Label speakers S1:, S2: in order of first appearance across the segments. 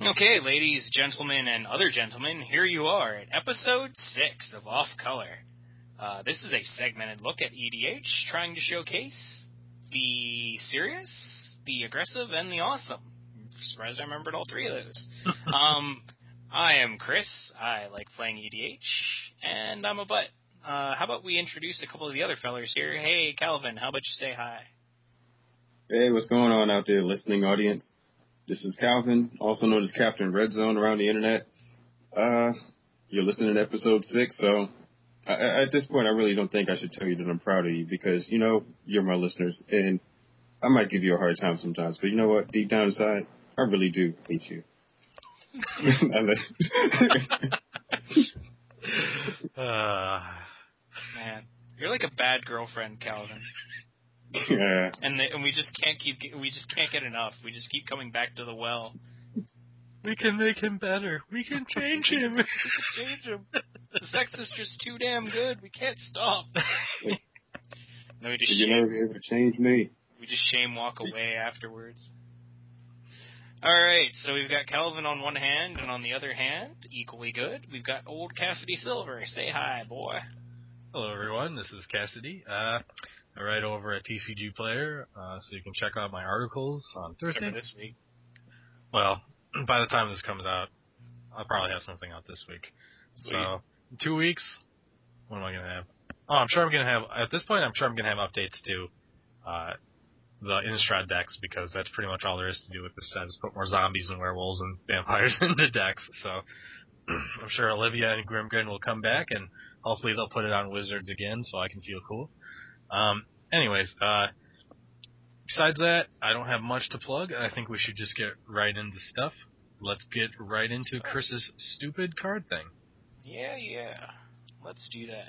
S1: Okay, ladies, gentlemen, and other gentlemen, here you are at episode 6 of Off Color. This is a segmented look at EDH, trying to showcase the serious, the aggressive, and the awesome. I'm surprised I remembered all three of those. I am Chris. I like playing EDH, and I'm a butt. How about we introduce a couple of the other fellers here? Hey, Calvin, how about you say hi?
S2: Hey, what's going on out there, listening audience? This is Calvin, also known as Captain Red Zone around the internet. You're listening to episode 6, so at this point, I really don't think I should tell you that I'm proud of you because, you know, you're my listeners, and I might give you a hard time sometimes, but you know what? Deep down inside, I really do hate you.
S1: Man, you're like a bad girlfriend, Calvin.
S2: Yeah.
S1: And we just can't get enough. We just keep coming back to the well.
S3: We can make him better. We can change him.
S1: We can change him. The sex is just too damn good. We can't stop. No,
S2: You'll never be able to change me.
S1: We just shame walk away afterwards. Alright, so we've got Calvin on one hand, and on the other hand, equally good, we've got old Cassidy Silver. Say hi, boy.
S3: Hello, everyone. This is Cassidy. I write over at TCG Player, so you can check out my articles on Thursday.
S1: Except for this week.
S3: Well, by the time this comes out, I'll probably have something out this week.
S1: Sweet.
S3: So, in 2 weeks, what am I going to have? Oh, I'm sure I'm going to have, at this point, I'm sure I'm going to have updates to the Innistrad decks, because that's pretty much all there is to do with this set, is put more zombies and werewolves and vampires in the decks. So, I'm sure Olivia and Grimgrin will come back, and hopefully they'll put it on Wizards again, so I can feel cool. Anyways, besides that, I don't have much to plug. I think we should just get right into stuff. Let's get right into Chris's stupid card thing.
S1: Yeah. Let's do that.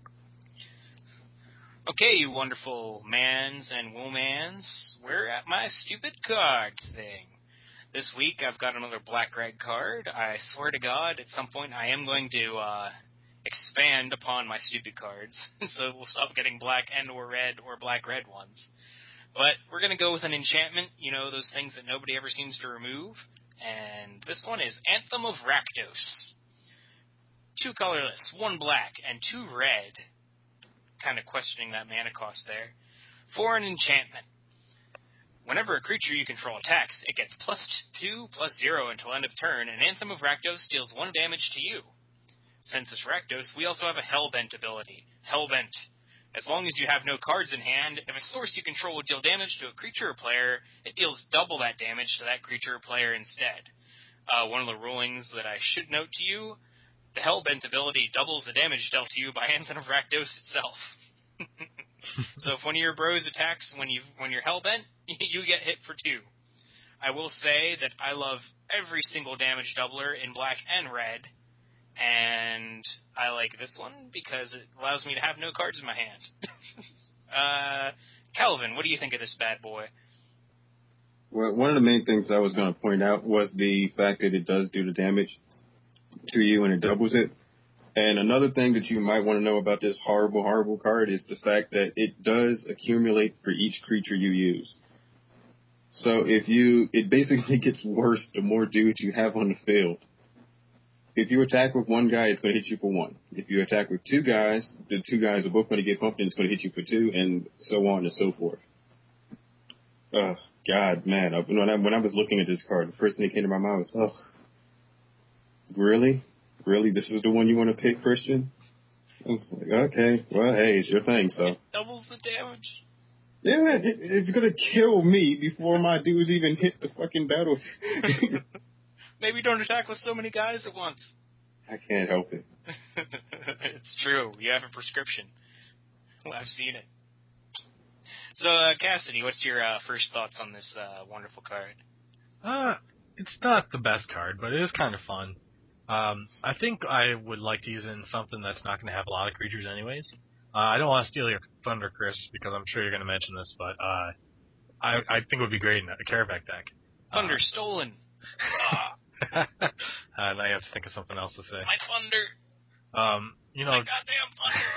S1: Okay, you wonderful mans and womans, we're at my stupid card thing. This week I've got another black red card. I swear to God, at some point I am going to expand upon my stupid cards, so we'll stop getting black and or red or black red ones. But we're going to go with an enchantment, you know, those things that nobody ever seems to remove. And this one is Anthem of Rakdos. 2 colorless, 1 black, and 2 red. Kind of questioning that mana cost there. For an enchantment. Whenever a creature you control attacks, it gets +2/+0 until end of turn, and Anthem of Rakdos deals 1 damage to you. Since it's Rakdos, we also have a Hellbent ability. Hellbent. As long as you have no cards in hand, if a source you control would deal damage to a creature or player, it deals double that damage to that creature or player instead. One of the rulings that I should note to you, the Hellbent ability doubles the damage dealt to you by Anthem of Rakdos itself. So if one of your bros attacks when you're Hellbent, you get hit for 2. I will say that I love every single damage doubler in black and red, and I like this one because it allows me to have no cards in my hand. Calvin, what do you think of this bad boy?
S2: Well, one of the main things I was going to point out was the fact that it does do the damage to you and it doubles it. And another thing that you might want to know about this horrible, horrible card is the fact that it does accumulate for each creature you use. So it basically gets worse the more dudes you have on the field. If you attack with 1 guy, it's going to hit you for 1. If you attack with 2 guys, the 2 guys are both going to get bumped and it's going to hit you for 2, and so on and so forth. God, man. When I was looking at this card, the first thing that came to my mind was, really? Really? This is the one you want to pick, Christian? I was like, okay, well, hey, it's your thing, so.
S1: It doubles the damage.
S2: Yeah, it's going to kill me before my dudes even hit the fucking battle.
S1: Maybe don't attack with so many guys at once.
S2: I can't help it.
S1: It's true. You have a prescription. Well, I've seen it. So, Cassidy, what's your first thoughts on this wonderful card?
S3: It's not the best card, but it is kind of fun. I think I would like to use it in something that's not going to have a lot of creatures anyways. I don't want to steal your thunder, Chris, because I'm sure you're going to mention this, but I think it would be great in a Karavak deck.
S1: Thunder stolen.
S3: Now you have to think of something else to say.
S1: My thunder.
S3: My
S1: goddamn thunder.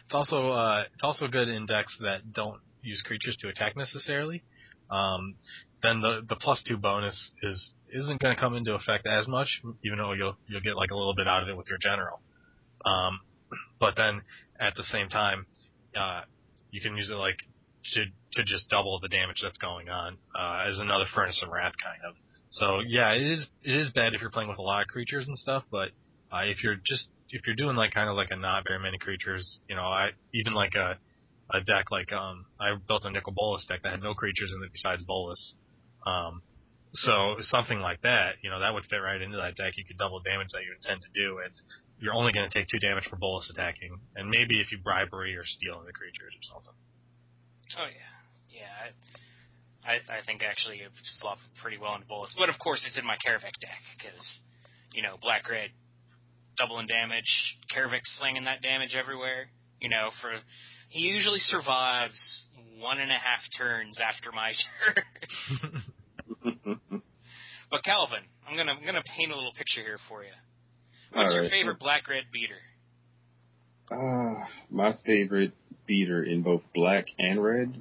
S3: It's also good in decks that don't use creatures to attack necessarily. then the +2 bonus isn't going to come into effect as much, even though you'll get like a little bit out of it with your general. But then at the same time, you can use it like to just double the damage that's going on as another Furnace of Wrath kind of. So yeah, it is bad if you're playing with a lot of creatures and stuff. But if you're doing like kind of like a not very many creatures, even like a deck like I built a Nicol Bolas deck that had no creatures in it besides Bolas. So something like that, that would fit right into that deck. You could double damage that you intend to do, and you're only going to take 2 damage for Bolas attacking, and maybe if you bribery or steal the creatures or something.
S1: Oh yeah. I think actually it slot pretty well into Bolas, but of course it's in my Karavik deck because black red doubling damage, Karavik slinging that damage everywhere. He usually survives 1.5 turns after my turn. But Calvin, I'm gonna paint a little picture here for you. What's your favorite black-red beater?
S2: My favorite beater in both black and red.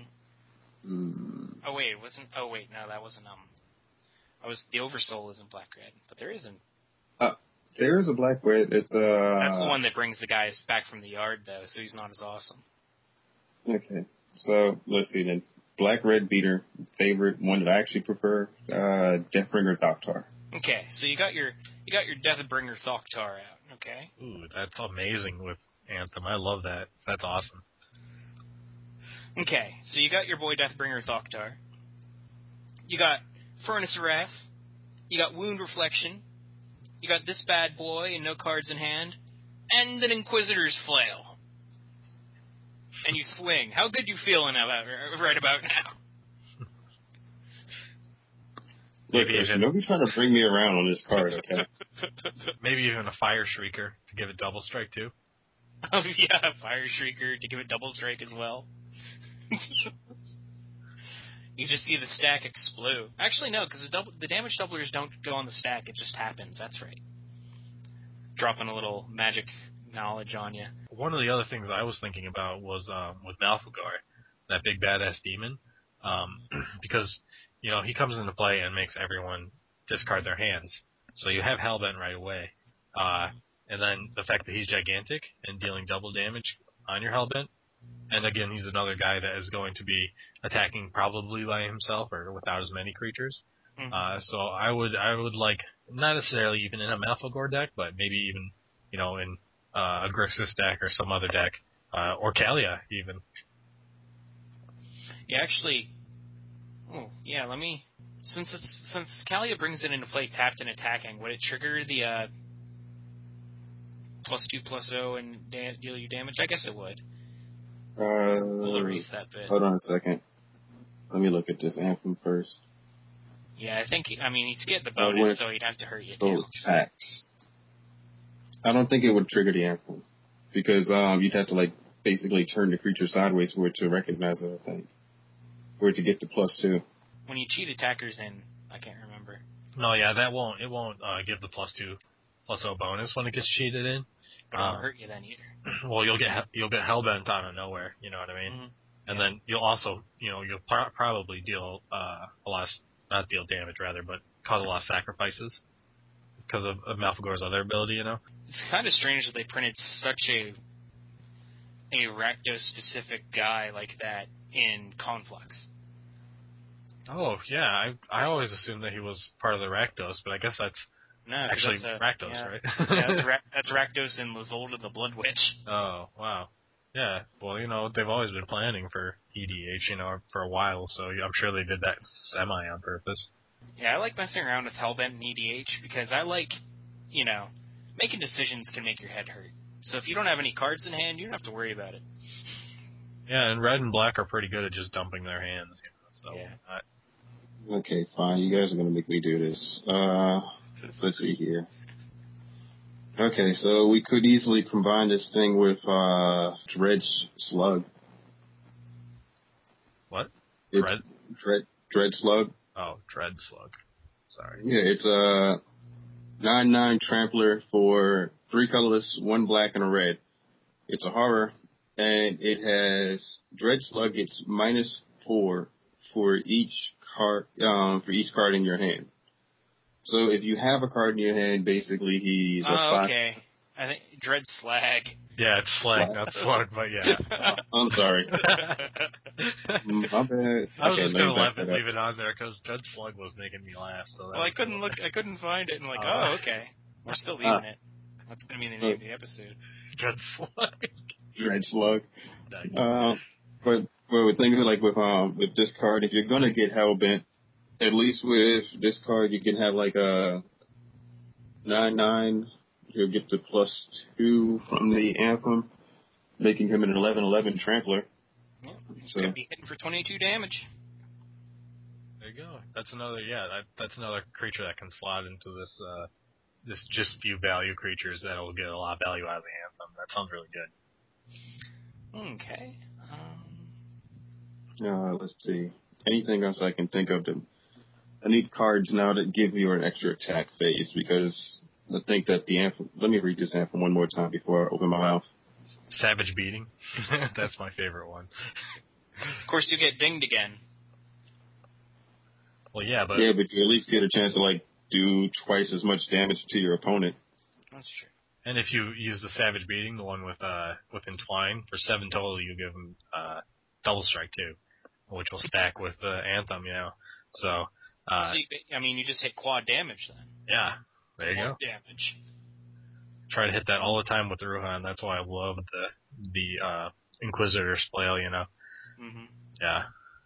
S1: Oh wait, it wasn't. Oh wait, no, that wasn't. The Oversoul isn't black-red, but there isn't.
S2: There is a black-red. It's
S1: That's the one that brings the guys back from the yard, though, so he's not as awesome.
S2: Okay, so let's see then. Black-red beater, favorite one that I actually prefer, Deathbringer Thoktar.
S1: Okay, so you got your Deathbringer Thoktar out. Okay.
S3: Ooh, that's amazing with Anthem. I love that. That's awesome.
S1: Okay, so you got your boy Deathbringer Thoktar. You got Furnace of Wrath. You got Wound Reflection. You got this bad boy and no cards in hand. And an Inquisitor's Flail. And you swing. How good you feeling right about now?
S2: Look, nobody's trying to bring me around on this card, okay?
S3: Maybe even a Fire Shrieker to give it double strike, too.
S1: Oh, yeah, Fire Shrieker to give it double strike as well. You just see the stack explode. Actually, no, because the damage doublers don't go on the stack. It just happens. That's right. Dropping a little magic knowledge on you.
S3: One of the other things I was thinking about was with Malfegor, that big badass demon, because he comes into play and makes everyone discard their hands. So you have Hellbent right away, and then the fact that he's gigantic and dealing double damage on your Hellbent, and again he's another guy that is going to be attacking probably by himself or without as many creatures. Mm-hmm. So I would like, not necessarily even in a Malfegor deck, but maybe even in a Grixis deck or some other deck, or Kalia even.
S1: Yeah, actually. Oh, yeah. Since Kalia brings it into play tapped and attacking, would it trigger the +2/+0 and deal you damage? I guess it would. We'll erase that bit.
S2: Hold on a second. Let me look at this Anthem first.
S1: Yeah, he'd get the bonus, so he'd have to hurt you too.
S2: Attacks. I don't think it would trigger the Anthem, because you'd have to basically turn the creature sideways for it to recognize it, I think, for it to get the +2.
S1: When you cheat attackers in, I can't remember.
S3: No, yeah, it won't give the +2/+0 bonus when it gets cheated in.
S1: But it won't hurt you then either.
S3: Well, you'll get Hellbent out of nowhere. You know what I mean? Mm-hmm. And then you'll also, you'll probably deal not deal damage rather, but cause a lot of sacrifices because of Malfegor's other ability.
S1: It's kind of strange that they printed such a Rakdos specific guy like that in Conflux.
S3: Oh yeah, I always assumed that he was part of the Rakdos, but I guess that's actually Rakdos,
S1: yeah.
S3: right?
S1: Yeah, that's Rakdos and Lizolda the Blood Witch.
S3: Oh wow. Yeah, well, they've always been planning for EDH, for a while, so I'm sure they did that semi on purpose.
S1: Yeah, I like messing around with Hellbent and EDH because I like, making decisions can make your head hurt. So if you don't have any cards in hand, you don't have to worry about it.
S3: Yeah, and red and black are pretty good at just dumping their hands, so.
S1: Yeah.
S2: Okay, fine. You guys are going to make me do this. Let's see here. Okay, so we could easily combine this thing with Dread Slug.
S3: What?
S2: Dread Slug.
S3: Oh, Dread Slug. Sorry.
S2: Yeah, it's a 9/9 trampler for 3 colorless, 1 black, and a red. It's a horror, and it has Dread Slug gets -4 for each card in your hand. So if you have a card in your hand, basically he's a
S1: Oh,
S2: 5.
S1: okay. I think Dread Slag.
S3: Yeah, it's Slag, not Slug, but yeah.
S2: I'm sorry. My bad.
S3: I was
S2: Okay,
S3: just
S2: let me
S3: gonna
S2: back that up.
S3: leave it on there because Dread Slug was making me laugh. So that
S1: Well, I couldn't find it, and like, oh, okay. We're still leaving it. That's gonna be the name of the episode.
S3: Dread Slug.
S2: Dread Slug.
S3: Nice.
S2: But with things like with this card, if you're gonna get Hellbent, at least with this card you can have like a 9/9. You'll get the +2 from the Anthem, making him an 11/11 Trampler.
S1: Yeah, he's
S2: So
S1: gonna be hitting for 22 damage.
S3: There you go. That's another that's another creature that can slot into this this just few value creatures that'll get a lot of value out of the Anthem. That sounds really good.
S1: Okay.
S2: let's see. Anything else I can think of? I need cards now that give you an extra attack phase, because I think that the Anthem. Let me read this Anthem one more time before I open my mouth.
S3: Savage Beating. That's my favorite one.
S1: Of course, you get dinged again.
S3: Well, yeah, but
S2: you at least get a chance to like do twice as much damage to your opponent.
S1: That's true.
S3: and if you use the Savage Beating, the one with Entwine, for 7 total, you give him Double Strike too, which will stack with the Anthem. So.
S1: You just hit quad damage then.
S3: Yeah, there you go.
S1: Damage.
S3: Try to hit that all the time with the Ruhan. That's why I love the Inquisitor Flail.
S1: Mm-hmm.
S3: Yeah.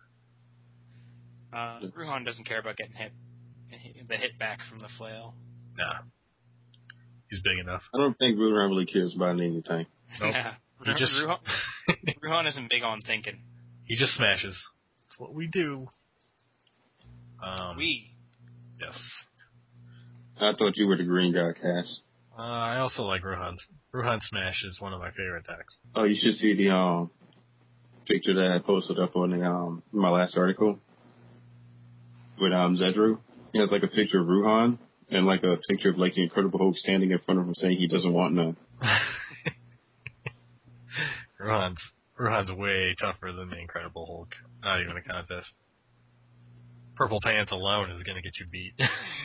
S1: Ruhan doesn't care about getting the hit back from the flail.
S3: Nah. He's big enough.
S2: I don't think Ruhan really cares about anything.
S3: Nope.
S1: Nah. Ruhan isn't big on thinking.
S3: He just smashes. That's what we do. Yes.
S2: I thought you were the green guy, Cass.
S3: I also like Ruhan. Ruhan Smash is one of my favorite attacks.
S2: Oh, you should see the picture that I posted up on the my last article with Zedru. He has like a picture of Ruhan and like a picture of like the Incredible Hulk standing in front of him saying he doesn't want none.
S3: Ruhan's way tougher than the Incredible Hulk. Not even a contest. Purple Pants alone is going to get you beat.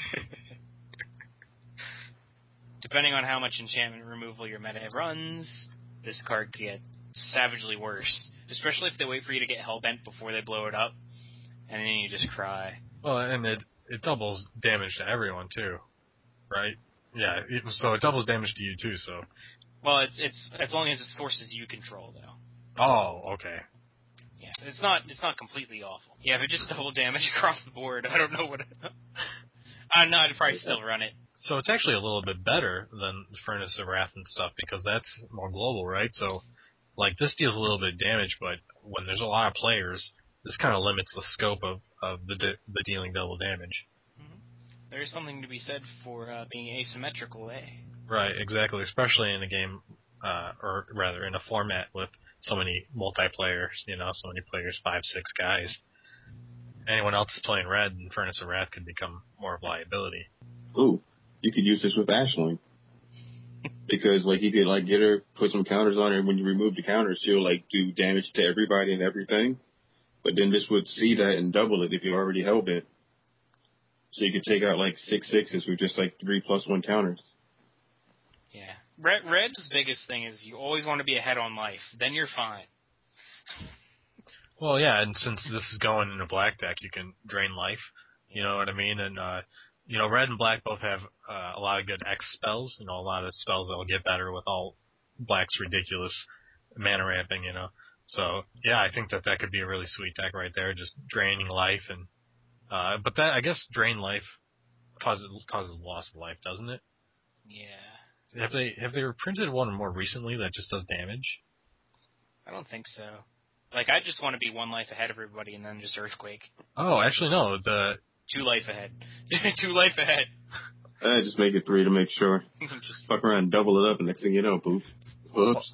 S1: Depending on how much enchantment removal your meta runs, this card could get savagely worse. Especially if they wait for you to get Hellbent before they blow it up, and then you just cry.
S3: Well, and it doubles damage to everyone too, right? Yeah, so it doubles damage to you too. So.
S1: Well, it's as long as it sources you control though.
S3: Oh, okay.
S1: Yeah, it's not completely awful. Yeah, if it just double damage across the board, I don't know what. No, I'd probably still run it.
S3: So it's actually a little bit better than Furnace of Wrath and stuff because that's more global, right? So, like, this deals a little bit of damage, but when there's a lot of players, this kind of limits the scope of the dealing double damage.
S1: Mm-hmm. There's something to be said for being asymmetrical, eh?
S3: Right, exactly. Especially in a game, or rather in a format with so many multiplayers, so many players, 5, 6 guys. Anyone else playing red, and Furnace of Wrath could become more of a liability.
S2: Ooh, you could use this with Ashling. Because, like, you could, like, get her, put some counters on her, and when you remove the counters, she'll, like, do damage to everybody and everything. But then this would see that and double it if you're already Hellbent. So you could take out, like, 6 6s with just, like, 3+1 counters.
S1: Yeah. Red's biggest thing is you always want to be ahead on life. Then you're fine.
S3: Well, yeah, and since this is going in a black deck, you can drain life. You know what I mean? And, red and black both have a lot of good X spells. A lot of spells that will get better with all black's ridiculous mana ramping, So, yeah, I think that could be a really sweet deck right there, just draining life. And but that, I guess, drain life causes loss of life, doesn't it?
S1: Yeah.
S3: Have they reprinted one more recently that just does damage?
S1: I don't think so. Like, I just want to be 1 life ahead of everybody and then just Earthquake.
S3: Oh, actually, no.
S1: 2 life ahead. 2 life ahead.
S2: Just make it 3 to make sure. Just fuck around and double it up, and next thing you know, poof. Oops.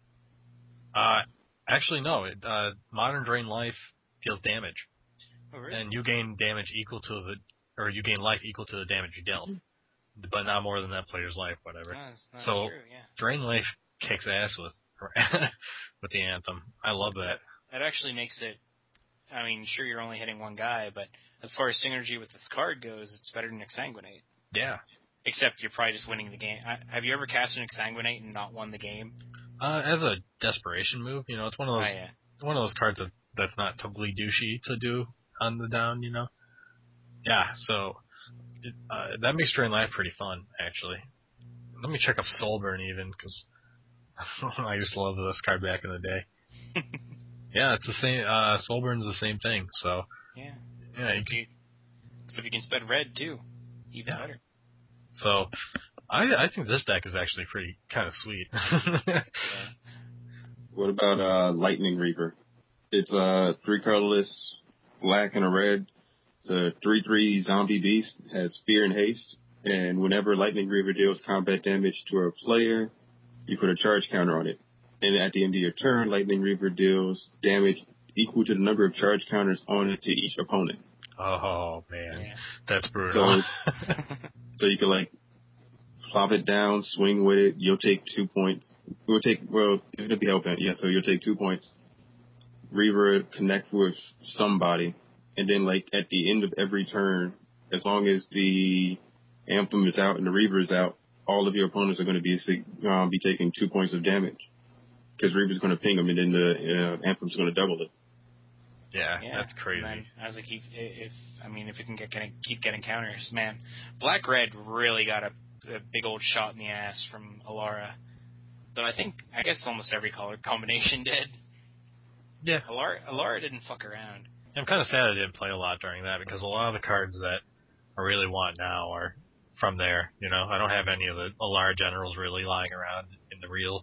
S3: Actually, no. Modern Drain Life deals damage.
S1: Oh, really?
S3: And you gain damage equal to you gain life equal to the damage you dealt. But not more than that player's life, whatever.
S1: That's
S3: so,
S1: true, yeah.
S3: Drain Life kicks ass with the Anthem. I love that.
S1: That actually makes it I mean, sure, you're only hitting one guy, but as far as synergy with this card goes, it's better than Exsanguinate.
S3: Yeah.
S1: Except you're probably just winning the game. Have you ever cast an Exsanguinate and not won the game?
S3: As a desperation move, it's one of those one of those cards that's not totally douchey to do on the down, Yeah, so that makes Drain Life pretty fun, actually. Let me check up Soulburn even, because I used to love this card back in the day. Yeah, it's the same. Soulburn's the same thing. So
S1: yeah.
S3: So
S1: if you can spend red too, even better.
S3: So I think this deck is actually pretty kind of sweet.
S1: Yeah.
S2: What about Lightning Reaver? It's 3 colorless, black and a red. It's a 3/3 zombie beast. Has fear and haste. And whenever Lightning Reaver deals combat damage to a player, you put a charge counter on it. And at the end of your turn, Lightning Reaver deals damage equal to the number of charge counters on it to each opponent.
S3: Oh, man. That's brutal.
S2: So you can, plop it down, swing with it. You'll take 2 points. It'll be helping. Yeah, so you'll take 2 points. Reaver connect with somebody. And then, at the end of every turn, as long as the Anthem is out and the Reaver is out, all of your opponents are going to be taking 2 points of damage. Because Reaver's going to ping them, and then the Anthem's going to double it.
S3: Yeah, that's crazy.
S1: And then, if it can keep getting counters, man, Black Red really got a big old shot in the ass from Alara. Though I guess almost every color combination did.
S3: Yeah.
S1: Alara didn't fuck around.
S3: I'm kind of sad I didn't play a lot during that, because a lot of the cards that I really want now are from there. I don't have any of the Alara generals really lying around in the real.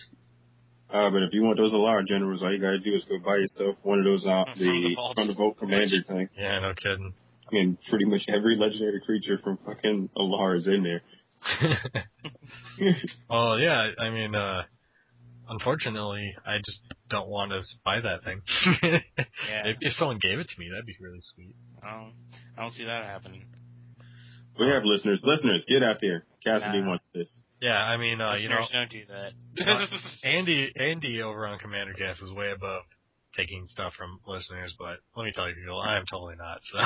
S2: But if you want those Alara generals, all you gotta do is go buy yourself one of those from the Vault Commander thing.
S3: Yeah, no kidding.
S2: I mean, pretty much every legendary creature from fucking Alara is in there.
S3: Well, yeah, unfortunately, I just don't want to buy that thing.
S1: Yeah.
S3: If someone gave it to me, that'd be really sweet.
S1: I don't see that happening.
S2: We have listeners. Listeners, get out there. Cassidy wants this.
S3: Yeah,
S1: listeners don't do that.
S3: Andy over on Commander Cast is way above taking stuff from listeners, but let me tell you, Phil, I am totally not. So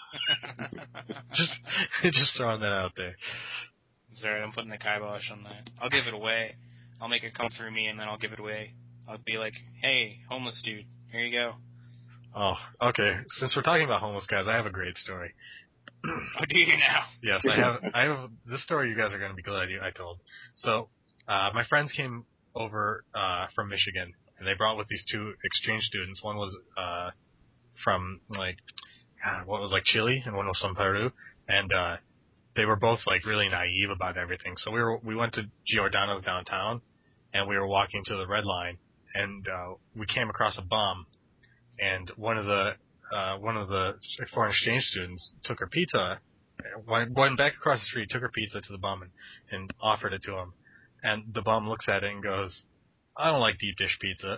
S3: just throwing that out there.
S1: Sorry, I'm putting the kibosh on that. I'll give it away. I'll make it come through me, and then I'll give it away. I'll be like, hey, homeless dude, here you go.
S3: Oh, okay. Since we're talking about homeless guys, I have a great story.
S1: Oh, do you now?
S3: Yes, I have this story you guys are going to be glad I told. So, my friends came over from Michigan, and they brought with these 2 exchange students. One was from Chile, and one was from Peru, and they were both really naive about everything. So we went to Giordano's downtown, and we were walking to the Red Line, and we came across a bum, and one of the foreign exchange students took her pizza, went back across the street, took her pizza to the bum and offered it to him. And the bum looks at it and goes, I don't like deep dish pizza.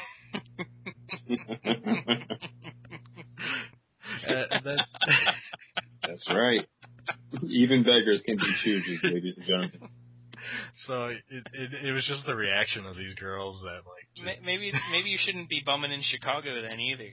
S2: That's right. Even beggars can be choosers, ladies and gentlemen.
S3: So it was just the reaction of these girls that
S1: maybe you shouldn't be bumming in Chicago then either.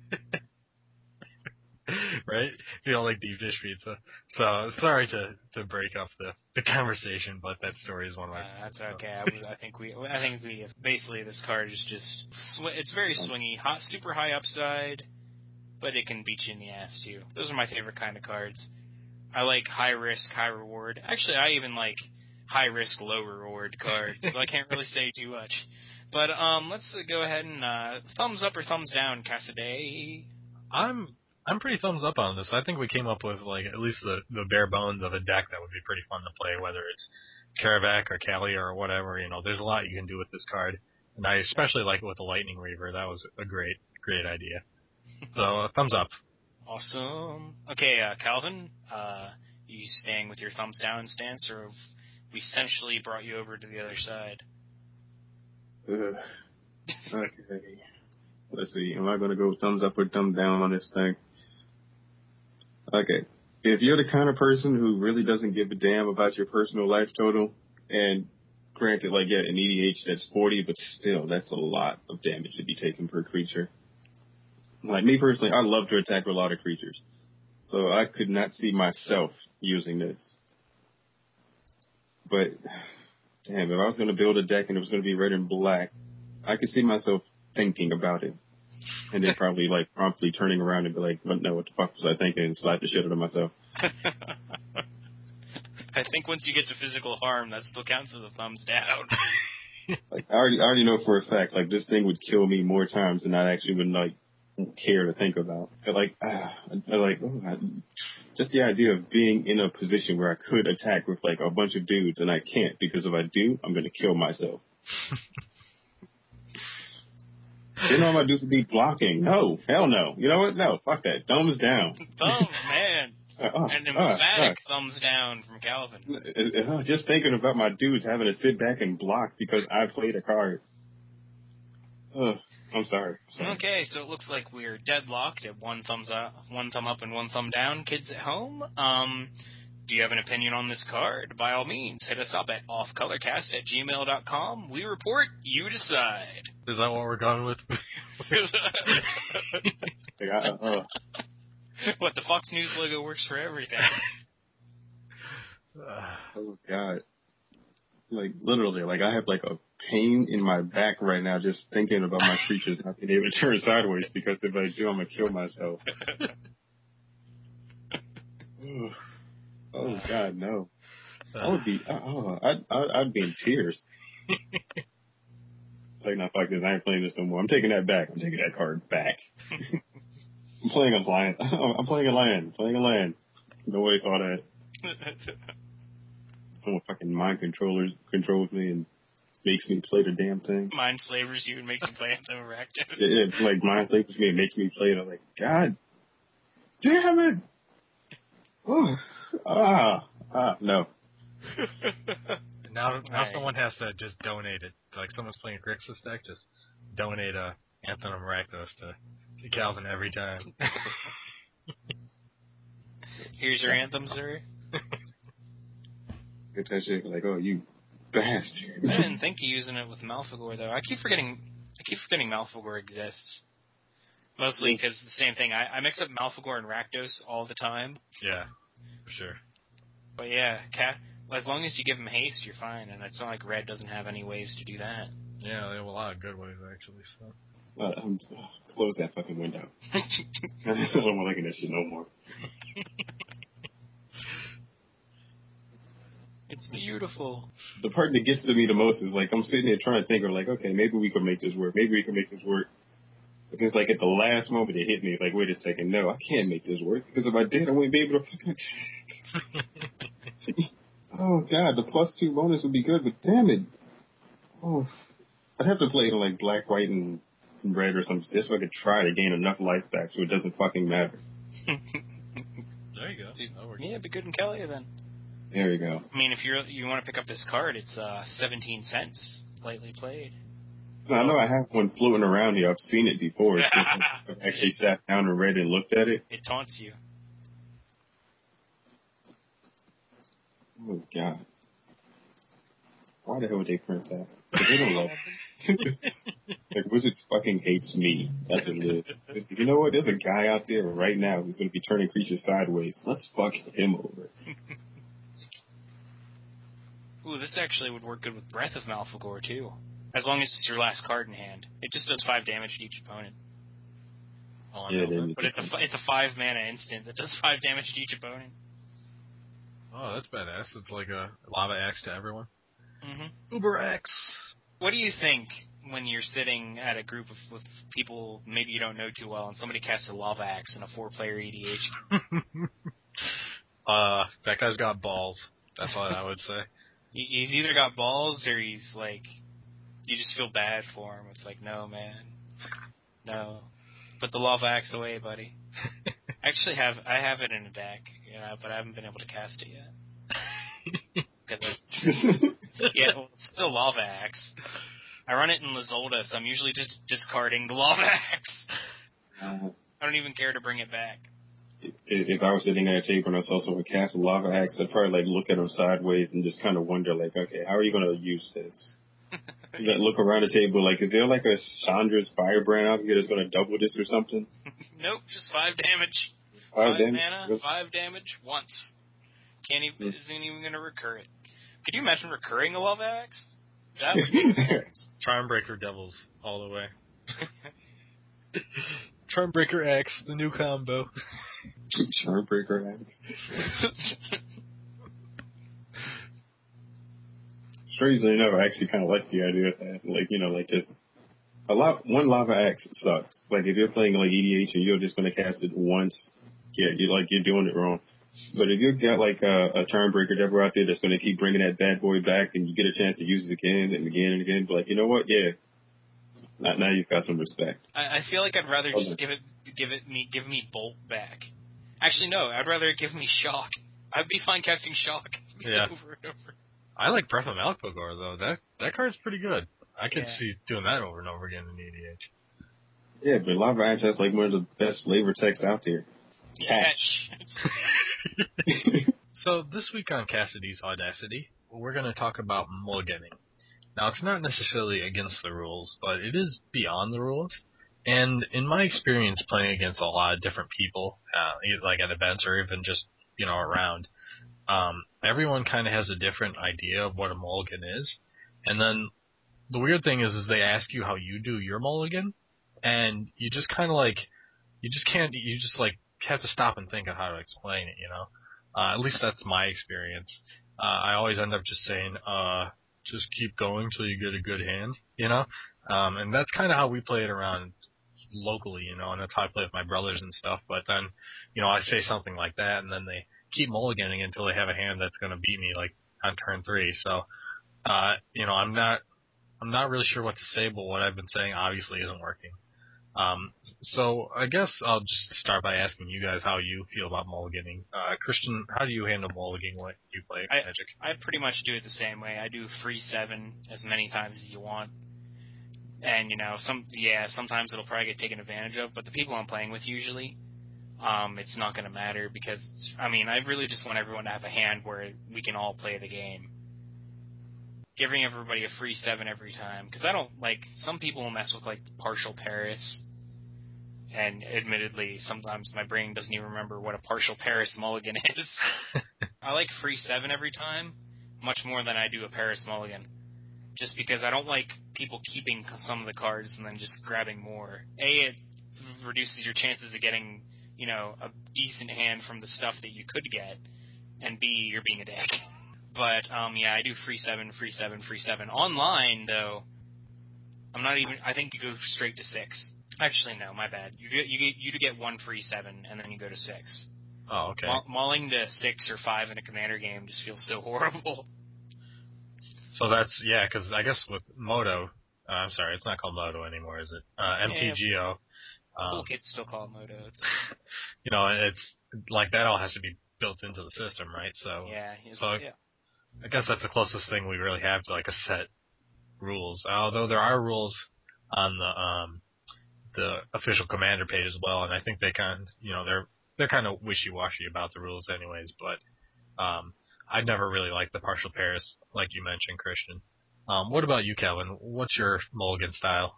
S3: Right? If you don't like deep dish pizza. So sorry to break up the conversation, but that story is one of my.
S1: That's okay. I think we basically this card is just it's very swingy, super high upside, but it can beat you in the ass too. Those are my favorite kind of cards. I like high risk, high reward. Actually, I even like high risk, low reward cards. So I can't really say too much. But let's go ahead and thumbs up or thumbs down, Cassidy.
S3: I'm pretty thumbs up on this. I think we came up with at least the bare bones of a deck that would be pretty fun to play, whether it's Karabak or Kali or whatever. There's a lot you can do with this card, and I especially like it with the Lightning Reaver. That was a great idea. So thumbs up.
S1: Awesome. Okay, Calvin, you staying with your thumbs down stance, or have we essentially brought you over to the other side?
S2: Okay. Let's see. Am I going to go thumbs up or thumbs down on this thing? Okay. If you're the kind of person who really doesn't give a damn about your personal life total, and granted, an EDH that's 40, but still, that's a lot of damage to be taken per creature. Like me personally, I love to attack with a lot of creatures. So I could not see myself using this. But, damn, if I was going to build a deck and it was going to be red and black, I could see myself thinking about it. And then probably, like, promptly turning around and be like, no, what the fuck was I thinking? And slap the shit out of myself.
S1: I think once you get to physical harm, that still counts as a thumbs down.
S2: Like, I already know for a fact, like, this thing would kill me more times than I actually would, like, care to think about. Just the idea of being in a position where I could attack with, like, a bunch of dudes and I can't, because if I do, I'm going to kill myself. Then all my dudes would be blocking. No, hell no. You know what? No, fuck that. Thumbs down.
S1: Thumbs, man. An emphatic thumbs down from Calvin.
S2: Just thinking about my dudes having to sit back and block because I played a card. I'm sorry.
S1: Okay, so it looks like we're deadlocked at one thumb up, and one thumb down. Kids at home, do you have an opinion on this card? By all means, hit us up at offcolorcast@gmail.com. We report, you decide.
S3: Is that what we're going with?
S1: What, the Fox News logo works for everything.
S2: Oh, God. Like, literally, like, I have, like, a pain in my back right now just thinking about my creatures not being able to turn sideways, because if I do, I'm going to kill myself. Oh, God, no. I would be, I'd be in tears. Like, no, fuck this, I ain't playing this no more. I'm taking that back. I'm taking that card back. I'm playing a land. I'm playing a land. Nobody saw that. Someone fucking mind controls me and makes me play the damn thing.
S1: Mind slavers you and makes you play Anthem of Rakdos.
S2: Yeah, like mind slavers me and makes me play it. I was like, God damn it! No.
S3: Now someone has to just donate it. Like, someone's playing a Grixis deck, just donate a Anthem of Rakdos to Calvin every time.
S1: Here's your anthem, sir.
S2: Get that shit like, oh, you bastard.
S1: I didn't think of using it with Malfagor, though. I keep forgetting Malfagor exists. Mostly because the same thing. I mix up Malfagor and Rakdos all the time.
S3: Yeah, for sure.
S1: But yeah, as long as you give him haste, you're fine. And it's not like Red doesn't have any ways to do that.
S3: Yeah, they have a lot of good ways, actually. So.
S2: Close that fucking window. I don't want to look at that shit no more.
S1: It's beautiful.
S2: The part that gets to me the most is, like, I'm sitting there trying to think of, like, okay, maybe we can make this work. But it's like at the last moment it hit me, like, wait a second, no, I can't make this work, because if I did, I wouldn't be able to fucking attack. Oh, God, the +2 bonus would be good, but damn it. Oh, I'd have to play it in, like, black, white, and red or something, just so I could try to gain enough life back so it doesn't fucking matter.
S3: There you go.
S1: Yeah, it'd be good in Kelly then.
S2: There you go.
S1: I mean, if you want to pick up this card, it's 17 cents, lightly played.
S2: No, I know I have one floating around here. I've seen it before. It's just like I've actually sat down and read it and looked at it.
S1: It taunts you.
S2: Oh, God. Why the hell would they print that? They don't love Like, Wizards fucking hates me. That's what it is. You know what? There's a guy out there right now who's going to be turning creatures sideways. Let's fuck him over.
S1: Ooh, this actually would work good with Breath of Malfagor, too. As long as it's your last card in hand. It just does 5 damage to each opponent. But it's a 5 mana instant that does 5 damage to each opponent.
S3: Oh, that's badass. It's like a lava axe to everyone.
S1: Mm-hmm.
S3: Uber axe.
S1: What do you think when you're sitting at a group with people maybe you don't know too well and somebody casts a lava axe in a 4-player EDH?
S3: That guy's got balls. That's what I would say.
S1: He's either got balls or he's like, you just feel bad for him. It's like, no, man. No. Put the lava axe away, buddy. Actually, I have it in a deck, but I haven't been able to cast it yet. Yeah, well, it's still lava axe. I run it in Lizolda, so I'm usually just discarding the lava axe. I don't even care to bring it back.
S2: If I was sitting at a table and I saw someone cast a lava axe, I'd probably, like, look at them sideways and just kind of wonder, like, okay, how are you going to use this? that look around the table like, is there like a Chandra's Firebrand out here that's going to double this or something?
S1: Nope, just 5 damage.
S2: 5 damage?
S1: Mana, 5 damage once. Isn't even going to recur it. Could you imagine recurring a Lava Axe? That would be...
S3: Charmbreaker Devils all the way. Charmbreaker Axe, the new combo.
S2: Charmbreaker Axe. Strangely enough, I actually kind of like the idea of that. Like, you know, like just one Lava Axe sucks. Like if you're playing like EDH and you're just going to cast it once, yeah, you're doing it wrong. But if you've got like a Charmbreaker Devil out there that's going to keep bringing that bad boy back, and you get a chance to use it again and again and again, but like, you know what? Yeah, now you've got some respect.
S1: I feel like I'd rather just give me Bolt back. Actually, no, I'd rather give me Shock. I'd be fine casting Shock over and over.
S3: I like Breath of Malkagor though. That card's pretty good. I could see doing that over and over again in EDH.
S2: Yeah, but Lava Axe has like one of the best flavor texts out there. Catch.
S3: So this week on Cassidy's Audacity, we're going to talk about mulliganing. Now, it's not necessarily against the rules, but it is beyond the rules. And in my experience playing against a lot of different people, like at events or even just, around, everyone kind of has a different idea of what a mulligan is. And then the weird thing is they ask you how you do your mulligan, and you just kind of have to stop and think of how to explain it, at least that's my experience. I always end up just saying, just keep going till you get a good hand, and that's kind of how we play it around locally, and that's how I play with my brothers and stuff. But then, I say something like that, and then they keep mulliganing until they have a hand that's going to beat me, like on turn 3. So, I'm not really sure what to say, but what I've been saying obviously isn't working. So I guess I'll just start by asking you guys how you feel about mulliganing. Christian, how do you handle mulliganing when you play Magic?
S1: I pretty much do it the same way. I do free 7 as many times as you want. And, sometimes it'll probably get taken advantage of, but the people I'm playing with usually, it's not going to matter because, I really just want everyone to have a hand where we can all play the game. Giving everybody a free 7 every time, because I don't, some people will mess with, partial Paris, and admittedly, sometimes my brain doesn't even remember what a partial Paris mulligan is. I like free 7 every time, much more than I do a Paris mulligan, just because I don't like people keeping some of the cards and then just grabbing more. A, it reduces your chances of getting, a decent hand from the stuff that you could get, and B, you're being a dick. But, I do free 7, free 7, free 7. Online, though, I think you go straight to 6. Actually, no, my bad. You get 1 free 7, and then you go to 6.
S3: Oh, okay.
S1: Mauling to 6 or 5 in a Commander game just feels so horrible.
S3: So that's, because I guess with Moto, I'm sorry, it's not called Moto anymore, is it? MTGO.
S1: Cool kids still call it Moto. It's
S3: it's like that all has to be built into the system, right? So, I guess that's the closest thing we really have to a set rules. Although there are rules on the official Commander page as well, and I think they they're kind of wishy-washy about the rules anyways. But I never really liked the partial Paris, like you mentioned, Christian. What about you, Kevin? What's your mulligan style?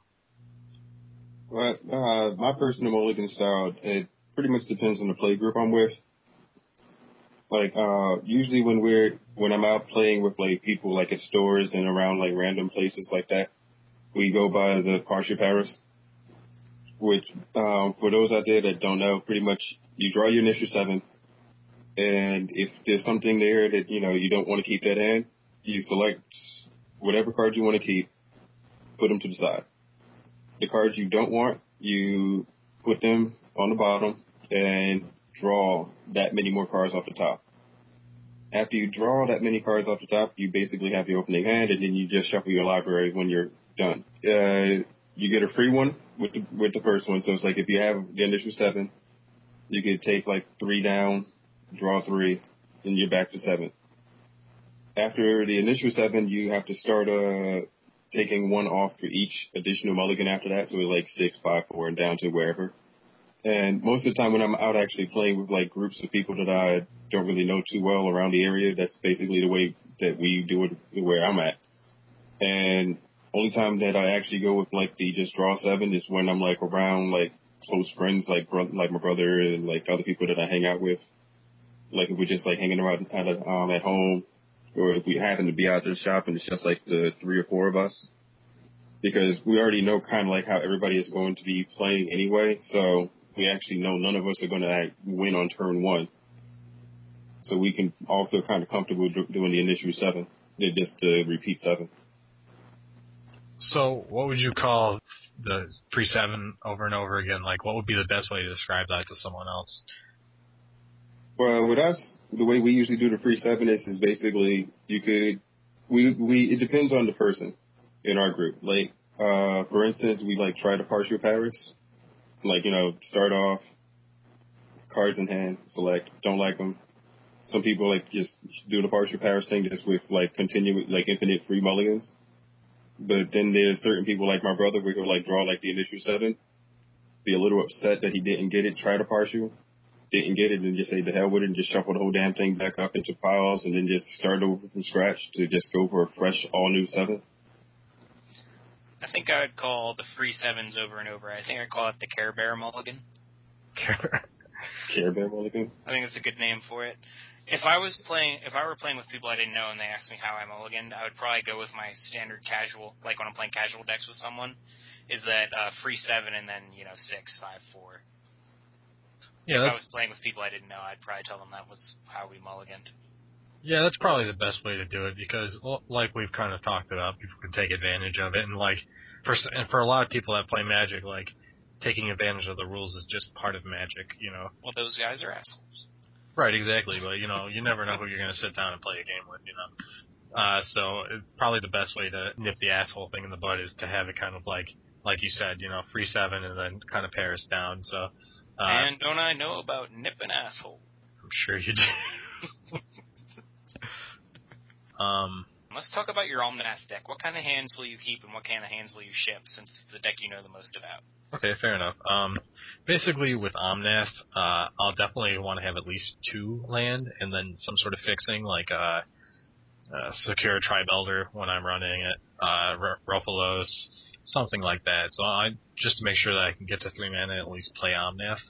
S2: Well, my personal mulligan style, it pretty much depends on the play group I'm with. Usually when I'm out playing with people at stores and around random places like that, we go by the partial Paris, which, for those out there that don't know, pretty much you draw your initial 7, and if there's something there that, you don't want to keep that hand, you select whatever cards you want to keep, put them to the side. The cards you don't want, you put them on the bottom and draw that many more cards off the top. After you draw that many cards off the top, you basically have your opening hand, and then you just shuffle your library when you're done. You get a free one with the first one. So it's if you have the initial 7, you could take 3 down, draw 3, and you're back to 7. After the initial 7, you have to start taking 1 off for each additional mulligan after that. So it's 6, 5, 4, and down to wherever. And most of the time when I'm out actually playing with groups of people that I don't really know too well around the area, that's basically the way that we do it where I'm at. And only time that I actually go with like the just draw 7 is when I'm like around like close friends, like my brother and like other people that I hang out with. Like if we're just like hanging around at home, or if we happen to be out there shopping, it's just like the 3 or 4 of us, because we already know kind of like how everybody is going to be playing anyway. So we actually know none of us are going to win on turn 1. So we can all feel kind of comfortable doing the initial 7, just to repeat 7.
S3: So what would you call the free 7 over and over again? Like, what would be the best way to describe that to someone else?
S2: Well, with us, the way we usually do the free 7 is basically it depends on the person in our group. Like, for instance, we like try to partial Paris. Like, start off, cards in hand, select, don't like them. Some people like just do the partial Paris thing just with like infinite free mulligans. But then there's certain people like my brother where he'll like draw like the initial 7, be a little upset that he didn't get it, try to partial, didn't get it, and just say the hell with it and just shuffle the whole damn thing back up into piles and then just start over from scratch to just go for a fresh, all new 7.
S1: I think I would call the free 7s over and over. I think I'd call it the Care Bear Mulligan.
S2: Care Bear Mulligan?
S1: I think that's a good name for it. If I were playing with people I didn't know and they asked me how I mulliganed, I would probably go with my standard casual, like when I'm playing casual decks with someone, is that free 7 and then, 6, 5, 4.
S3: Yeah,
S1: if I was playing with people I didn't know, I'd probably tell them that was how we mulliganed.
S3: Yeah, that's probably the best way to do it, because, like we've kind of talked about, people can take advantage of it, and for a lot of people that play Magic, like, taking advantage of the rules is just part of Magic,
S1: Well, those guys are assholes.
S3: Right, exactly, but, you never know who you're going to sit down and play a game with, so it's probably the best way to nip the asshole thing in the bud is to have it kind of like you said, free 7 and then kind of Paris down, so.
S1: And don't I know about nip an asshole?
S3: I'm sure you do.
S1: Let's talk about your Omnath deck. What kind of hands will you keep and what kind of hands will you ship, since it's the deck you know the most about?
S3: Okay, fair enough. Basically with Omnath, I'll definitely want to have at least 2 land and then some sort of fixing, like Secure Tribe Elder when I'm running it, Ropalos, something like that. So just to make sure that I can get to 3 mana and at least play Omnath.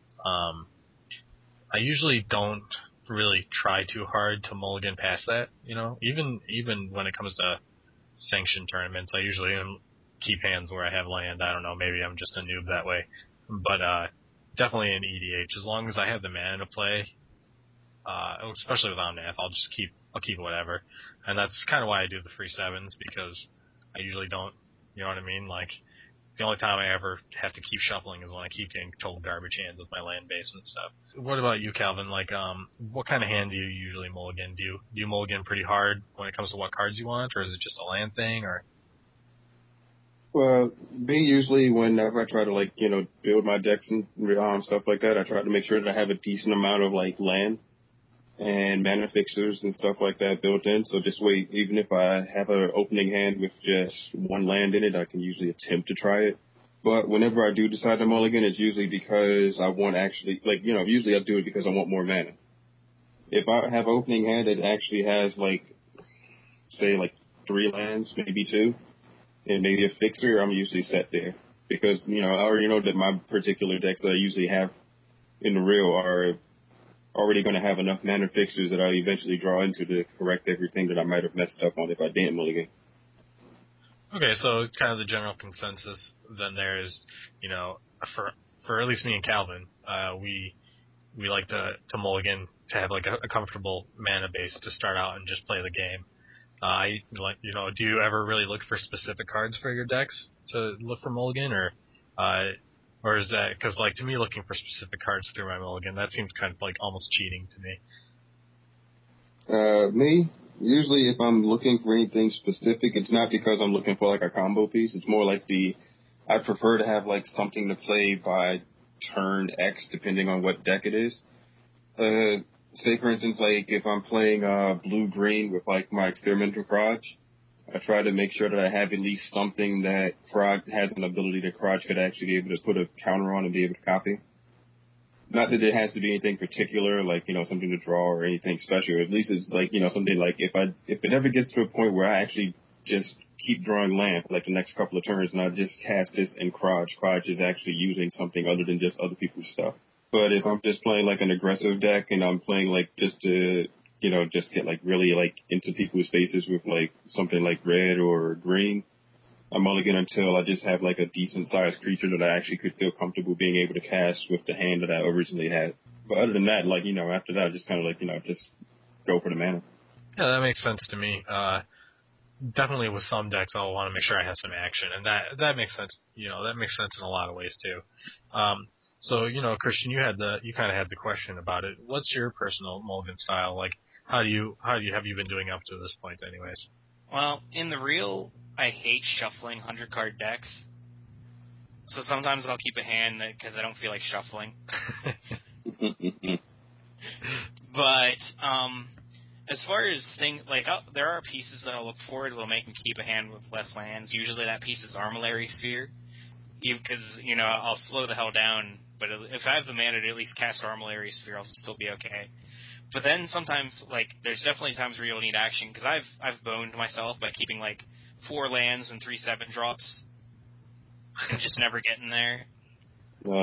S3: I usually don't really try too hard to mulligan past that, Even when it comes to sanctioned tournaments, I usually keep hands where I have land. I don't know, maybe I'm just a noob that way. But definitely in EDH, as long as I have the mana to play, especially with Omnath, I'll keep whatever. And that's kind of why I do the free 7s, because I usually don't, you know what I mean? Like, the only time I ever have to keep shuffling is when I keep getting total garbage hands with my land base and stuff. What about you, Calvin? Like, what kind of hand do you usually mulligan? Do you mulligan pretty hard when it comes to what cards you want, or is it just a land thing, or?
S2: Well, me usually whenever I try to build my decks and stuff like that, I try to make sure that I have a decent amount of like land and mana fixtures and stuff like that built in. So this way, even if I have an opening hand with just 1 land in it, I can usually attempt to try it. But whenever I do decide to mulligan, it's usually because I want usually I do it because I want more mana. If I have an opening hand that actually has say 3 lands, maybe 2, and maybe a fixer, I'm usually set there. Because, I already know that my particular decks that I usually have in the real are already going to have enough mana fixtures that I eventually draw into to correct everything that I might have messed up on if I didn't mulligan.
S3: Okay, so kind of the general consensus then there is, for at least me and Calvin, we like to mulligan to have like a comfortable mana base to start out and just play the game. Do you ever really look for specific cards for your decks to look for mulligan, or is that, because like to me looking for specific cards through my mulligan, that seems kind of like almost cheating to me.
S2: Me, usually if I'm looking for anything specific, it's not because I'm looking for like a combo piece. It's more like I prefer to have like something to play by turn X depending on what deck it is. Say for instance, like if I'm playing blue-green with like my experimental Kraj, I try to make sure that I have at least something that Kraj has an ability that Kraj could actually be able to put a counter on and be able to copy. Not that it has to be anything particular, like, something to draw or anything special. At least it's like, something like if it ever gets to a point where I actually just keep drawing land for like the next couple of turns, and I'll just cast this in Kraj. Kraj is actually using something other than just other people's stuff. But if I'm just playing like an aggressive deck and I'm playing like just to, just get like really like into people's faces with like something like red or green, I'm mulligan until I just have like a decent sized creature that I actually could feel comfortable being able to cast with the hand that I originally had. But other than that, like, after that, just kind of like, just go for the mana.
S3: Yeah, that makes sense to me. Definitely with some decks, I'll want to make sure I have some action, and that makes sense. That makes sense in a lot of ways too. So, Christian, you kind of had the question about it. What's your personal mulligan style? Like, have you been doing up to this point anyways?
S1: Well, in the real, I hate shuffling 100-card decks. So sometimes I'll keep a hand because I don't feel like shuffling. But, as far as there are pieces that I'll look for that'll make me keep a hand with less lands. Usually that piece is Armillary Sphere. Because, I'll slow the hell down. But if I have the mana to at least cast Armillary Sphere, I'll still be okay. But then sometimes, there's definitely times where you'll need action. Because I've boned myself by keeping, 4 lands and 3 7-drops. And just never getting there.
S2: No.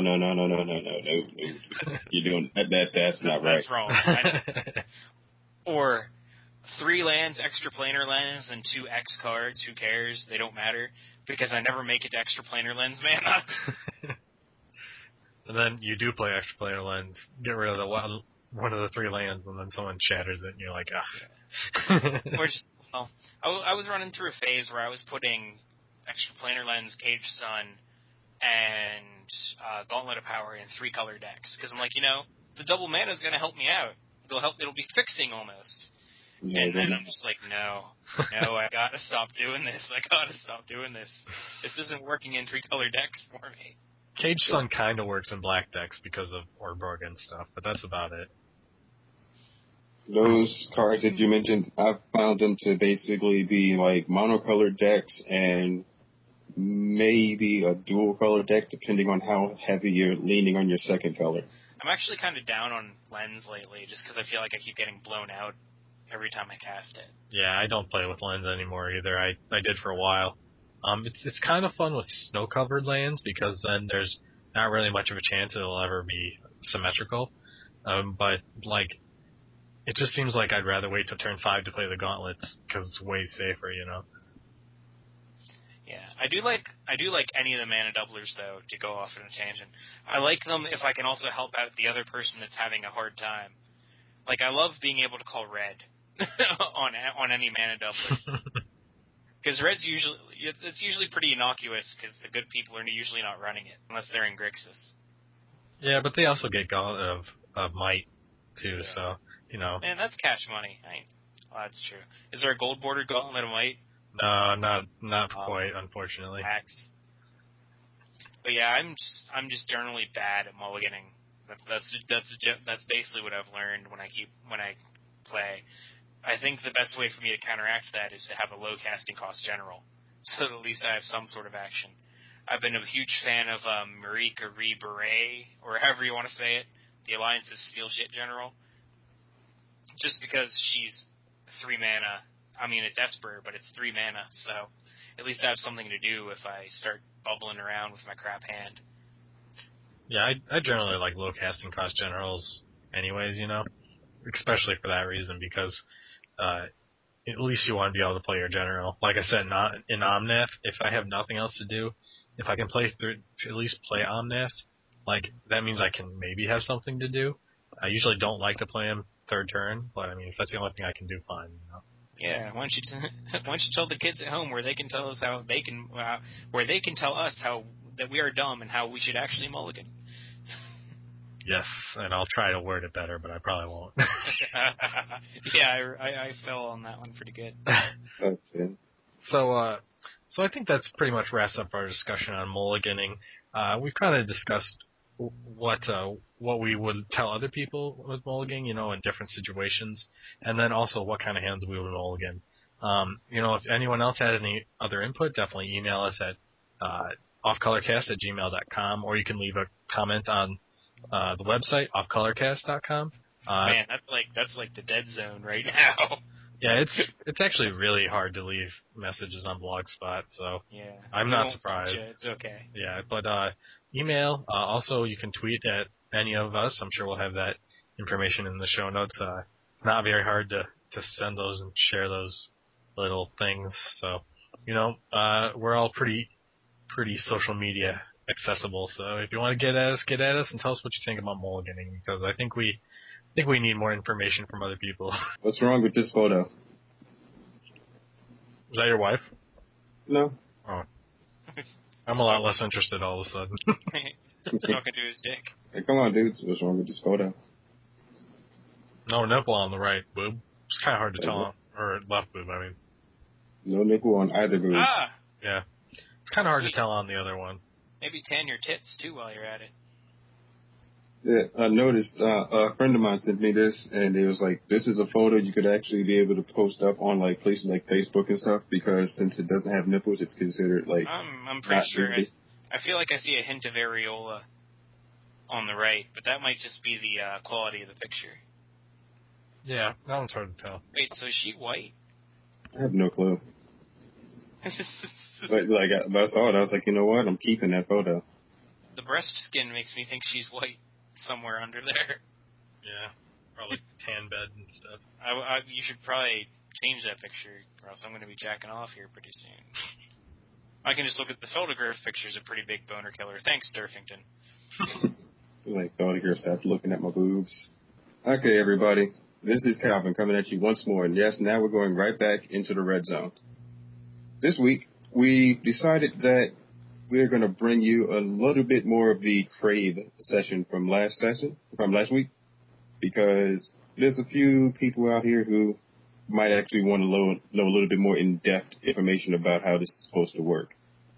S2: You're doing that's not right.
S1: That's wrong. Or 3 lands, extra planar lens, and 2 X cards. Who cares? They don't matter. Because I never make it to extra planar lens mana.
S3: And then you do play extra planar lens, get rid of one of the 3 lands, and then someone shatters it, and you're like, ah.
S1: Or just, I was running through a phase where I was putting extra planar lens, Caged Sun, and Gauntlet of Power in 3-color decks. Because I'm like, the double mana is going to help me out. It'll be fixing almost. And then I'm just like, no, I gotta stop doing this. This isn't working in 3-color decks for me.
S3: Caged Sun kind of works in black decks because of Orborg and stuff, but that's about it.
S2: Those cards that you mentioned, I've found them to basically be like monocolored decks and maybe a dual color deck, depending on how heavy you're leaning on your second color.
S1: I'm actually kind of down on Lens lately, just because I feel like I keep getting blown out every time I cast it.
S3: Yeah, I don't play with Lens anymore either. I did for a while. It's kind of fun with snow-covered lands, because then there's not really much of a chance it'll ever be symmetrical. But, it just seems like I'd rather wait till turn 5 to play the Gauntlets, because it's way safer,
S1: Yeah, I do like any of the mana doublers, though, to go off on a tangent. I like them if I can also help out the other person that's having a hard time. I love being able to call red on any mana doubler. Because red's usually pretty innocuous, because the good people are usually not running it, unless they're in Grixis.
S3: Yeah, but they also get Gauntlet of Might, too, yeah. So,
S1: Man, that's cash money. That's true. Is there a gold-bordered Gauntlet of Might?
S3: No, not quite, unfortunately.
S1: Max. But yeah, I'm just generally bad at mulliganing. That's basically what I've learned when I play. I think the best way for me to counteract that is to have a low casting cost general, so that at least I have some sort of action. I've been a huge fan of Marika Beret, or however you want to say it, the Alliance's Steel Shit General, just because she's 3 mana. I mean, it's Esper, but it's 3 mana, so at least I have something to do if I start bubbling around with my crap hand.
S3: Yeah, I generally like low casting cost generals anyways, especially for that reason, because at least you want to be able to play your general. Like I said, not in Omnath, if I have nothing else to do, if I can at least play Omnath, that means I can maybe have something to do. I usually don't like to play him 3rd turn, but I mean, if that's the only thing I can do, fine,
S1: Yeah, why don't you tell the kids at home where they can tell us how that we are dumb and how we should actually mulligan.
S3: Yes, and I'll try to word it better, but I probably won't.
S1: Yeah, I fell on that one pretty good.
S2: Okay.
S3: So I think that's pretty much wraps up our discussion on mulliganing. We've kind of discussed what we would tell other people with mulliganing, in different situations, and then also what kind of hands we would mulligan. If anyone else had any other input, definitely email us at offcolorcast@gmail.com, or you can leave a comment on the website, offcolorcast.com.
S1: Man, that's like the dead zone right now.
S3: Yeah, it's actually really hard to leave messages on Blogspot, so
S1: Yeah.
S3: I'm
S1: We
S3: not
S1: won't
S3: surprised.
S1: fault you. It's okay.
S3: Yeah, but email. Also, you can tweet at any of us. I'm sure we'll have that information in the show notes. It's not very hard to send those and share those little things. So, we're all pretty social media accessible. So if you want to get at us and tell us what you think about mulliganing, because I think we need more information from other people.
S2: What's wrong with this photo?
S3: Is that your wife?
S2: No.
S3: Oh. I'm a lot less interested all of a sudden.
S1: He's talking to his dick.
S2: Hey, come on, dudes. What's wrong with this photo?
S3: No nipple on the right boob. It's kind of hard to tell. Or left boob, I mean.
S2: No nipple on either boob.
S1: Ah!
S3: Yeah. It's kind of hard to tell on the other one.
S1: Maybe tan your tits, too, while you're at it.
S2: Yeah, I noticed a friend of mine sent me this, and it was like, this is a photo you could actually be able to post up on like places like Facebook and stuff, because since it doesn't have nipples, it's considered like.
S1: I'm pretty sure. I feel like I see a hint of areola on the right, but that might just be the quality of the picture.
S3: Yeah, that one's hard to tell.
S1: Wait, so is she white?
S2: I have no clue. But like, I saw it, I was like, you know what? I'm keeping that photo.
S1: The breast skin makes me think she's white somewhere under there.
S3: Yeah, probably tan bed and stuff.
S1: You should probably change that picture, or else I'm going to be jacking off here pretty soon. I can just look at the photograph picture's a pretty big boner killer. Thanks, Durfington.
S2: Like, photograph, stop looking at my boobs. Okay, everybody. This is Calvin coming at you once more, and yes, now we're going right back into the red zone. This week, we decided that we're going to bring you a little bit more of the crave session from last week, because there's a few people out here who might actually want to know a little bit more in-depth information about how this is supposed to work.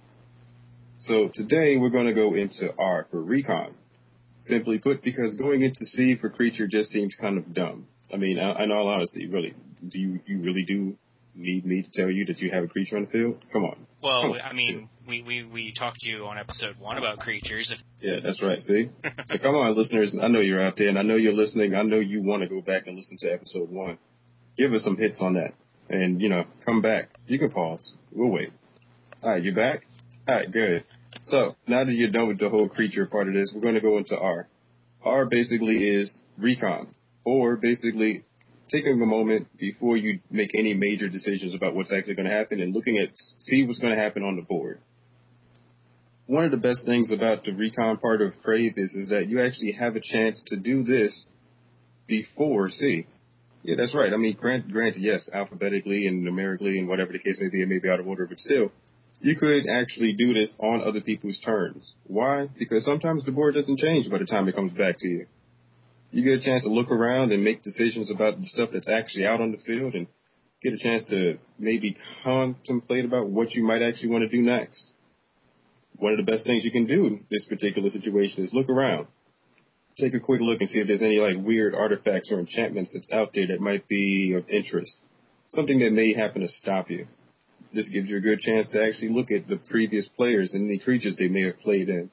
S2: So today we're going to go into R for recon. Simply put, because going into C for creature just seems kind of dumb. I mean, in all honesty, really, do you really do need me to tell you that you have a creature on the field? Come on.
S1: Well,
S2: Come on.
S1: I mean, we talked to you on episode 1 about creatures.
S2: Yeah, that's right, see? So come on, listeners. I know you're out there, and I know you're listening. I know you want to go back and listen to episode 1. Give us some hits on that. And, come back. You can pause. We'll wait. All right, you back? All right, good. So now that you're done with the whole creature part of this, we're going to go into R. R basically is recon, or basically taking a moment before you make any major decisions about what's actually going to happen and looking at see what's going to happen on the board. One of the best things about the recon part of Crave is that you actually have a chance to do this before C. Yeah, that's right. I mean, granted, yes, alphabetically and numerically and whatever the case may be, it may be out of order, but still, you could actually do this on other people's turns. Why? Because sometimes the board doesn't change by the time it comes back to you. You get a chance to look around and make decisions about the stuff that's actually out on the field and get a chance to maybe contemplate about what you might actually want to do next. One of the best things you can do in this particular situation is look around. Take a quick look and see if there's any weird artifacts or enchantments that's out there that might be of interest. Something that may happen to stop you. This gives you a good chance to actually look at the previous players and the creatures they may have played in.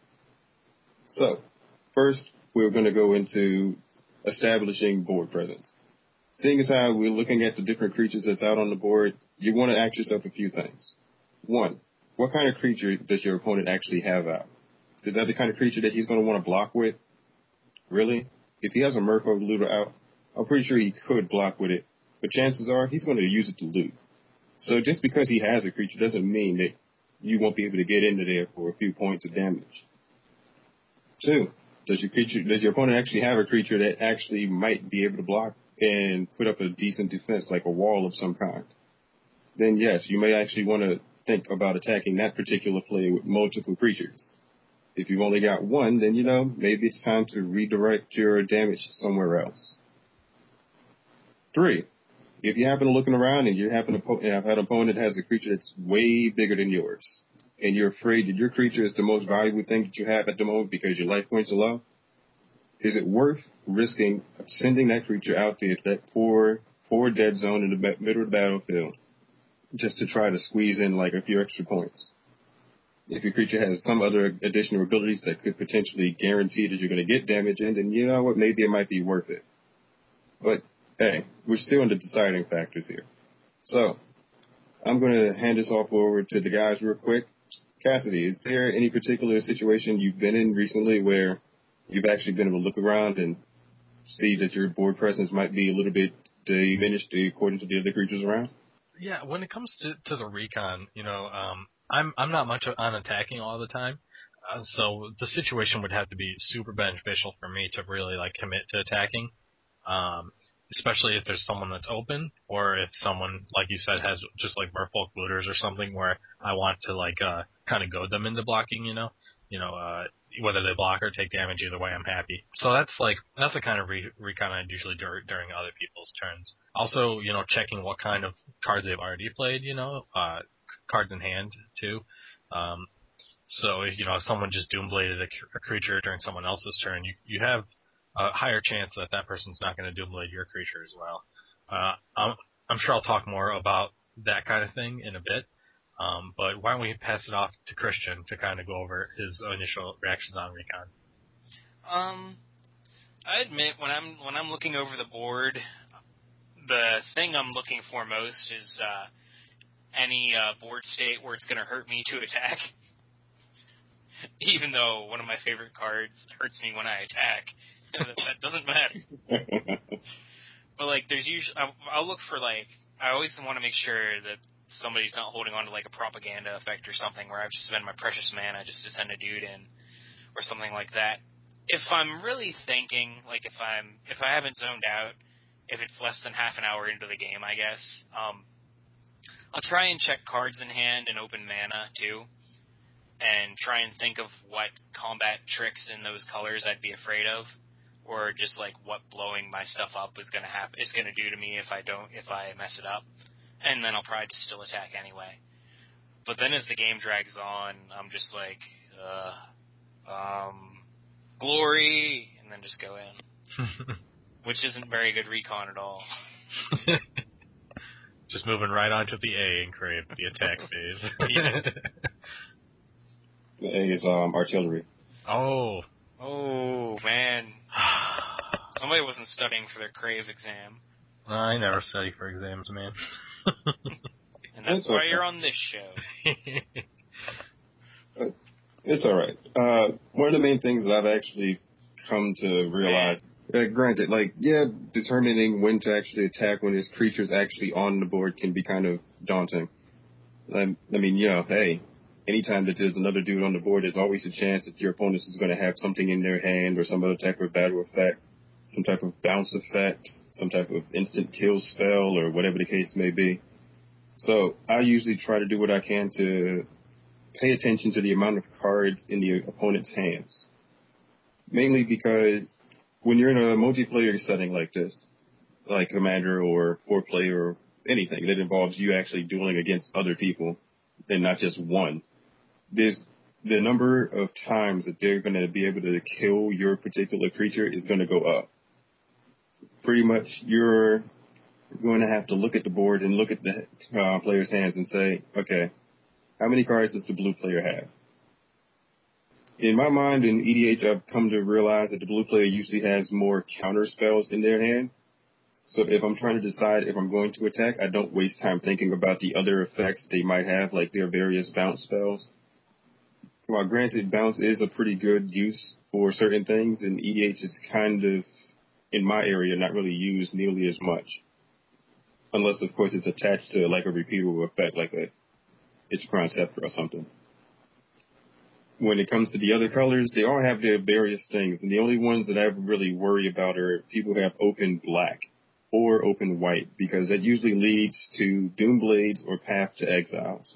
S2: So, first, we're going to go into establishing board presence. Seeing as how we're looking at the different creatures that's out on the board, you want to ask yourself a few things. 1, what kind of creature does your opponent actually have out? Is that the kind of creature that he's going to want to block with? Really? If he has a Murkrow Looter out, I'm pretty sure he could block with it, but chances are he's going to use it to loot. So just because he has a creature doesn't mean that you won't be able to get into there for a few points of damage. 2, does your opponent actually have a creature that actually might be able to block and put up a decent defense, like a wall of some kind? Then yes, you may actually want to think about attacking that particular play with multiple creatures. If you've only got one, then maybe it's time to redirect your damage somewhere else. 3, if you happen to looking around and you happen to have an opponent that has a creature that's way bigger than yours, and you're afraid that your creature is the most valuable thing that you have at the moment because your life points are low, is it worth risking sending that creature out there to that poor dead zone in the middle of the battlefield just to try to squeeze in a few extra points? If your creature has some other additional abilities that could potentially guarantee that you're going to get damage in, then you know what, maybe it might be worth it. But hey, we're still in the deciding factors here. So, I'm going to hand this off over to the guys real quick. Cassidy, is there any particular situation you've been in recently where you've actually been able to look around and see that your board presence might be a little bit diminished according to the other creatures around?
S3: Yeah, when it comes to the recon, I'm not much on attacking all the time, so the situation would have to be super beneficial for me to really like commit to attacking, especially if there's someone that's open, or if someone, like you said, has just like merfolk looters or something where I want to like kind of goad them into blocking, whether they block or take damage, either way I'm happy. So that's the kind of recon I'd usually do during other people's turns. Also, checking what kind of cards they've already played, cards in hand too. So if someone just doombladed a creature during someone else's turn, you have a higher chance that person's not going to doomblade your creature as well. I'm sure I'll talk more about that kind of thing in a bit. But why don't we pass it off to Christian to kind of go over his initial reactions on recon?
S1: I admit when I'm looking over the board, the thing I'm looking for most is any board state where it's going to hurt me to attack. Even though one of my favorite cards hurts me when I attack, that doesn't matter. But there's usually I'll look for I always want to make sure that somebody's not holding on to a propaganda effect or something where I've just spent my precious mana just to send a dude in or something like that. If I'm really thinking, if I haven't zoned out, if it's less than half an hour into the game, I guess, I'll try and check cards in hand and open mana too, and try and think of what combat tricks in those colors I'd be afraid of, or just what blowing my stuff up is going to do to me if I mess it up. And then I'll probably just still attack anyway. But then as the game drags on, I'm just glory, and then just go in. Which isn't very good recon at all.
S3: Just moving right on to the A and crave, the attack phase.
S2: The A is artillery.
S3: Oh,
S1: man. Somebody wasn't studying for their crave exam.
S3: I never study for exams, man.
S1: And that's why you're on this show.
S2: It's all right. One of the main things that I've actually come to realize, granted, determining when to actually attack when his creature's actually on the board can be kind of daunting. Hey, anytime that there's another dude on the board, there's always a chance that your opponent is going to have something in their hand or some other type of battle effect, some type of bounce effect, some type of instant kill spell, or whatever the case may be. So I usually try to do what I can to pay attention to the amount of cards in the opponent's hands. Mainly because when you're in a multiplayer setting like this, like Commander or 4-player or anything that involves you actually dueling against other people and not just one, there's the number of times that they're going to be able to kill your particular creature is going to go up. Pretty much you're going to have to look at the board and look at the player's hands and say, okay, how many cards does the blue player have? In my mind, in EDH, I've come to realize that the blue player usually has more counter spells in their hand. So if I'm trying to decide if I'm going to attack, I don't waste time thinking about the other effects they might have, like their various bounce spells. While granted, bounce is a pretty good use for certain things, in EDH it's kind of, in my area, not really used nearly as much. Unless, of course, it's attached to a repeatable effect, like it's Crown Scepter or something. When it comes to the other colors, they all have their various things, and the only ones that I really worry about are people who have open black or open white, because that usually leads to Doomblades or Path to Exiles.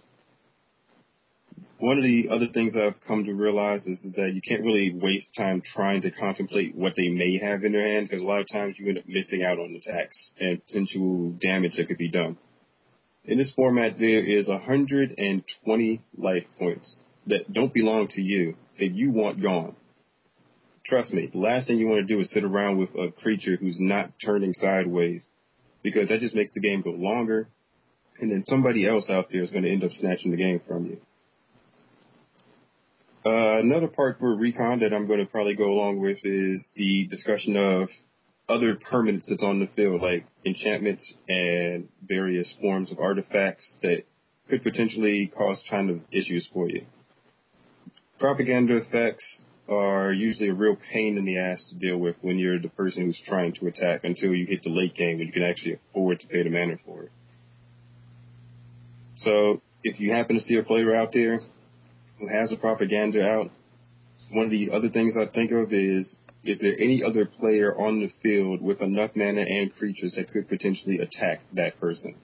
S2: One of the other things I've come to realize is that you can't really waste time trying to contemplate what they may have in their hand, because a lot of times you end up missing out on attacks and potential damage that could be done. In this format, there is 120 life points that don't belong to you, that you want gone. Trust me, the last thing you want to do is sit around with a creature who's not turning sideways, because that just makes the game go longer, and then somebody else out there is going to end up snatching the game from you. Another part for recon that I'm going to probably go along with is the discussion of other permanents that's on the field, like enchantments and various forms of artifacts that could potentially cause kind of issues for you. Propaganda effects are usually a real pain in the ass to deal with when you're the person who's trying to attack until you hit the late game and you can actually afford to pay the mana for it. So if you happen to see a player out there who has a propaganda out, one of the other things I think of is there any other player on the field with enough mana and creatures that could potentially attack that person?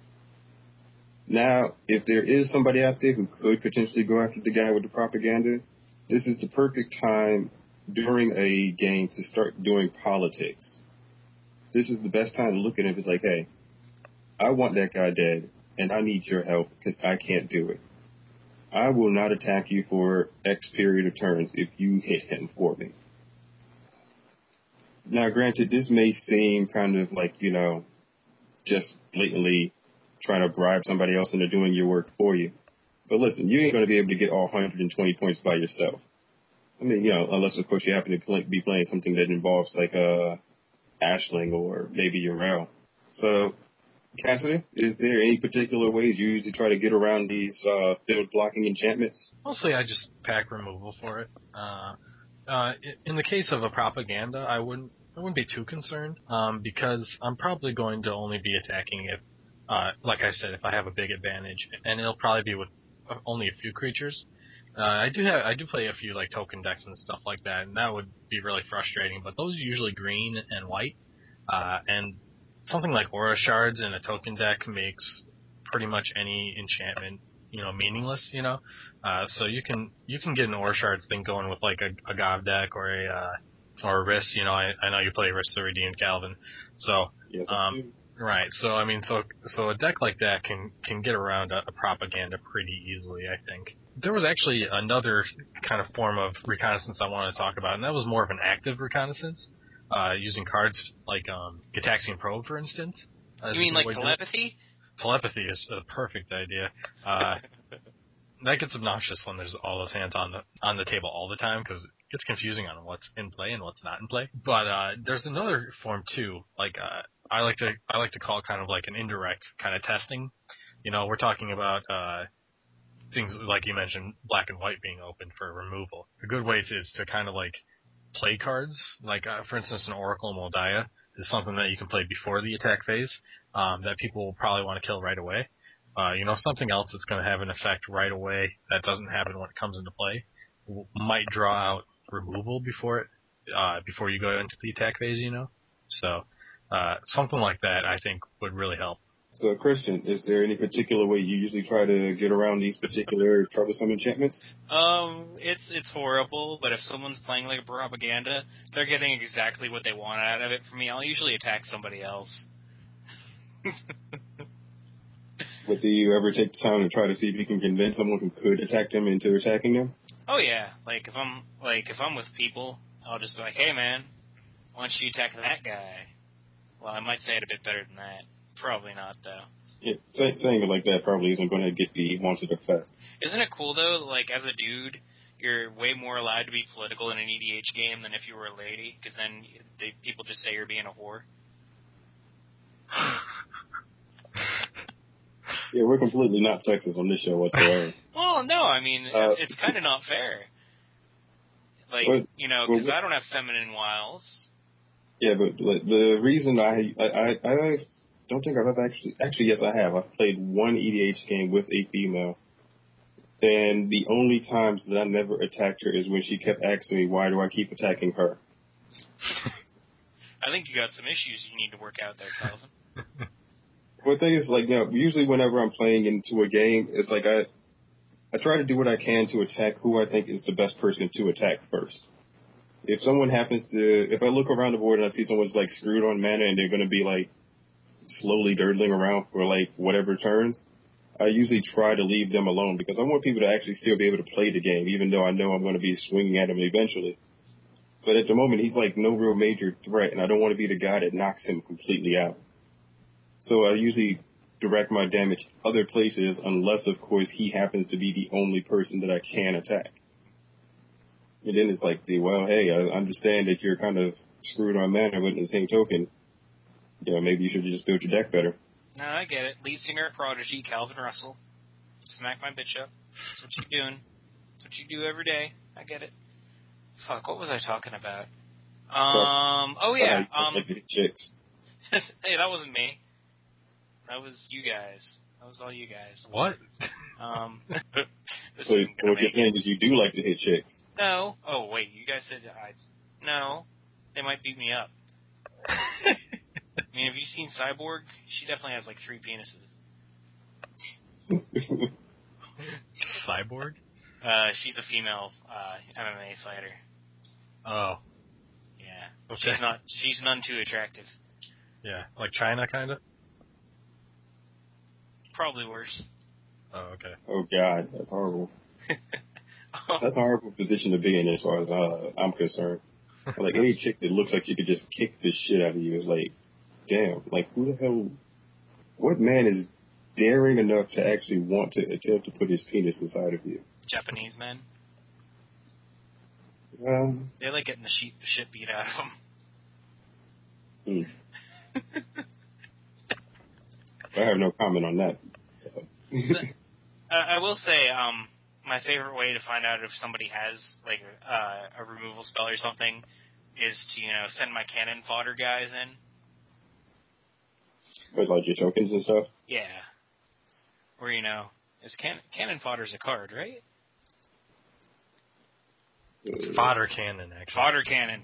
S2: Now, if there is somebody out there who could potentially go after the guy with the propaganda, this is the perfect time during a game to start doing politics. This is the best time to look at it and be like, hey, I want that guy dead, and I need your help because I can't do it. I will not attack you for X period of turns if you hit him for me. Now, granted, this may seem kind of like, just blatantly trying to bribe somebody else into doing your work for you. But listen, you ain't going to be able to get all 120 points by yourself. I mean, unless, of course, you happen to be playing something that involves, like, Ashling or maybe Urel. So, Cassidy, is there any particular ways you usually try to get around these field blocking enchantments?
S3: Mostly I just pack removal for it. In the case of a propaganda, I wouldn't be too concerned, because I'm probably going to only be attacking if, like I said, if I have a big advantage, and it'll probably be with only a few creatures. I do play a few like token decks and stuff like that, and that would be really frustrating. But those are usually green and white, and something like Aura Shards in a token deck makes pretty much any enchantment meaningless. So you can get an Aura Shards thing going with like a Gav deck or a Riss. I know you play Riss the Redeemed Calvin, so
S2: Yes, I do.
S3: right. So I mean, so a deck like that can get around a propaganda pretty easily, I think. There was actually another kind of form of reconnaissance I wanted to talk about, and that was more of an active reconnaissance, using cards like Gitaxian Probe, for instance.
S1: You mean like telepathy?
S3: Telepathy is a perfect idea. That gets obnoxious when there's all those hands on the table all the time, because it gets confusing on what's in play and what's not in play. But there's another form too, like I like to call it kind of like an indirect kind of testing. We're talking about things like you mentioned, black and white being open for removal. A good way is to kind of like play cards, like for instance, an Oracle Moldiah is something that you can play before the attack phase, that people will probably want to kill right away. Something else that's going to have an effect right away that doesn't happen when it comes into play might draw out removal before you go into the attack phase. So something like that I think would really help.
S2: So, Christian, is there any particular way you usually try to get around these particular troublesome enchantments?
S1: It's horrible, but if someone's playing like a propaganda, they're getting exactly what they want out of it from me. I'll usually attack somebody else.
S2: But do you ever take the time to try to see if you can convince someone who could attack them into attacking them?
S1: Oh yeah, if I'm with people, I'll just be like, hey man, why don't you attack that guy? Well, I might say it a bit better than that. Probably not, though.
S2: Yeah, saying it like that probably isn't going to get the wanted effect.
S1: Isn't it cool, though, as a dude, you're way more allowed to be political in an EDH game than if you were a lady, because then people just say you're being a whore?
S2: Yeah, we're completely not sexist on this show whatsoever.
S1: Well, no, I mean, it's kind of not fair. Because I don't have feminine wiles.
S2: Yeah, but the reason I don't think I've ever actually, yes, I have. I've played one EDH game with a female, and the only times that I never attacked her is when she kept asking me, why do I keep attacking her?
S1: I think you got some issues you need to work out there, Calvin.
S2: Well, the thing is, usually whenever I'm playing into a game, it's like I try to do what I can to attack who I think is the best person to attack first. If I look around the board and I see someone's screwed on mana and they're going to be slowly dirtling around for whatever turns, I usually try to leave them alone because I want people to actually still be able to play the game, even though I know I'm going to be swinging at him eventually. But at the moment, he's no real major threat, and I don't want to be the guy that knocks him completely out. So I usually direct my damage other places unless, of course, he happens to be the only person that I can attack. And then it's hey, I understand that you're kind of screwed on mana, but in the same token, maybe you should have just built your deck better.
S1: No, I get it. Lead singer, Prodigy, Calvin Russell. Smack my bitch up. That's what you doing. That's what you do every day. I get it. Fuck, what was I talking about?
S2: Chicks.
S1: Hey, that wasn't me. That was you guys. That was all you guys.
S3: What?
S2: So what you're saying is you do like to hit chicks?
S1: No. Oh, wait, you guys said no. They might beat me up. I mean, have you seen Cyborg? She definitely has like 3 penises.
S3: Cyborg?
S1: She's a female MMA fighter.
S3: Oh.
S1: Yeah.
S3: Okay.
S1: She's none too attractive.
S3: Yeah, like China, kind of?
S1: Probably worse.
S3: Oh, okay.
S2: Oh, God, that's horrible. That's a horrible position to be in as far as I'm concerned. Like, any chick that looks like she could just kick the shit out of you is like, damn, like, who the hell, what man is daring enough to actually want to attempt to put his penis inside of you?
S1: Japanese men. They like getting the shit beat out of them.
S2: I have no comment on that. So.
S1: I will say, my favorite way to find out if somebody has like a removal spell or something is to send my cannon fodder guys in.
S2: But like your tokens and stuff.
S1: Yeah. Or is cannon fodder's a card, right?
S3: It's fodder cannon, actually.
S1: Fodder cannon.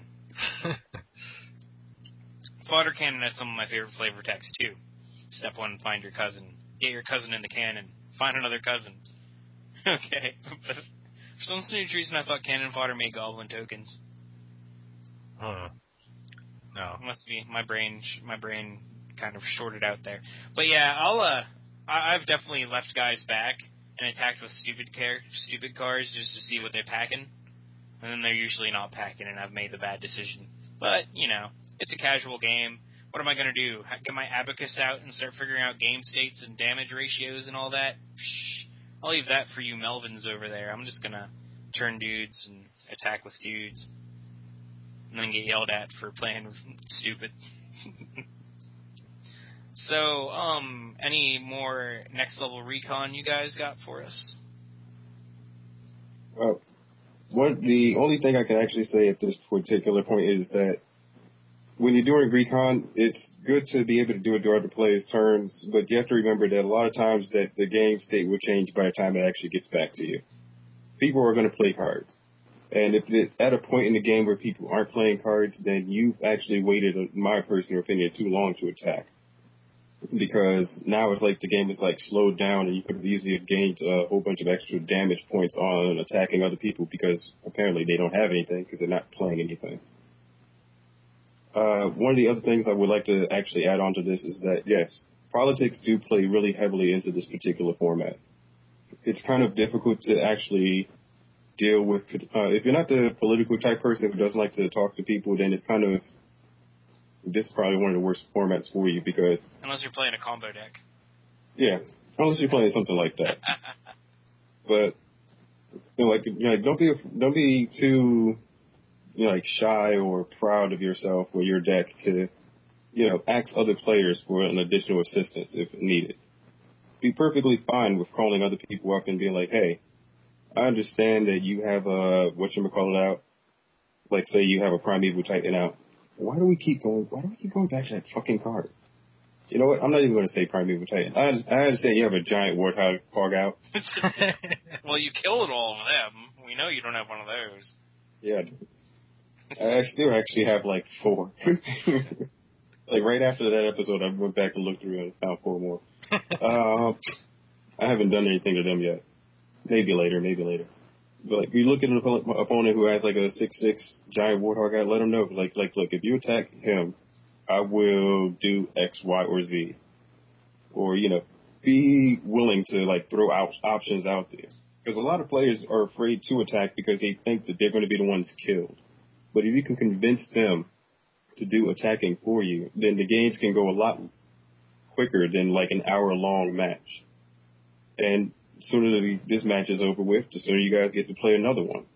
S1: Fodder cannon has some of my favorite flavor texts too. Step 1, find your cousin. Get your cousin in the cannon. Find another cousin. Okay. But for some strange reason, I thought cannon fodder made goblin tokens.
S3: No.
S1: It must be my brain kind of shorted out there. But yeah, I've definitely left guys back and attacked with stupid cards just to see what they're packing. And then they're usually not packing, and I've made the bad decision. But, it's a casual game. What am I going to do? Get my abacus out and start figuring out game states and damage ratios and all that? Psh, I'll leave that for you Melvins over there. I'm just going to turn dudes and attack with dudes. And then get yelled at for playing stupid. So, any more next level recon you guys got for us?
S2: Well, the only thing I can actually say at this particular point is that when you're doing recon, it's good to be able to do it during the player's turns, but you have to remember that a lot of times that the game state will change by the time it actually gets back to you. People are going to play cards. And if it's at a point in the game where people aren't playing cards, then you've actually waited, in my personal opinion, too long to attack. Because now it's like the game is like slowed down and you could easily have gained a whole bunch of extra damage points on attacking other people because apparently they don't have anything because they're not playing anything. One of the other things I would like to actually add on to this is that, yes, politics do play really heavily into this particular format. It's kind of difficult to actually deal with. If you're not the political type person who doesn't like to talk to people, then it's kind of, this is probably one of the worst formats for you because...
S1: Unless you're playing a combo deck.
S2: Yeah, unless you're playing something like that. But, don't be too... shy or proud of yourself or your deck to, ask other players for an additional assistance if needed. Be perfectly fine with calling other people up and being like, hey, I understand that you have a, out, like say you have a Primeval Titan out. Why do we keep going back to that fucking card? You know what? I'm not even going to say Primeval Titan. I understand you have a giant Warthog out.
S1: Well, you killed all of them. We know you don't have one of those.
S2: Yeah, I still actually have like 4. Like right after that episode, I went back and looked through and found 4 more. I haven't done anything to them yet. Maybe later. But like, you look at an opponent who has like a 6/6 giant Warthog guy, let them know. Like, look, if you attack him, I will do X, Y, or Z. Or, be willing to like throw out options out there. Because a lot of players are afraid to attack because they think that they're going to be the ones killed. But if you can convince them to do attacking for you, then the games can go a lot quicker than like an hour-long match. And the sooner this match is over with, the sooner you guys get to play another one.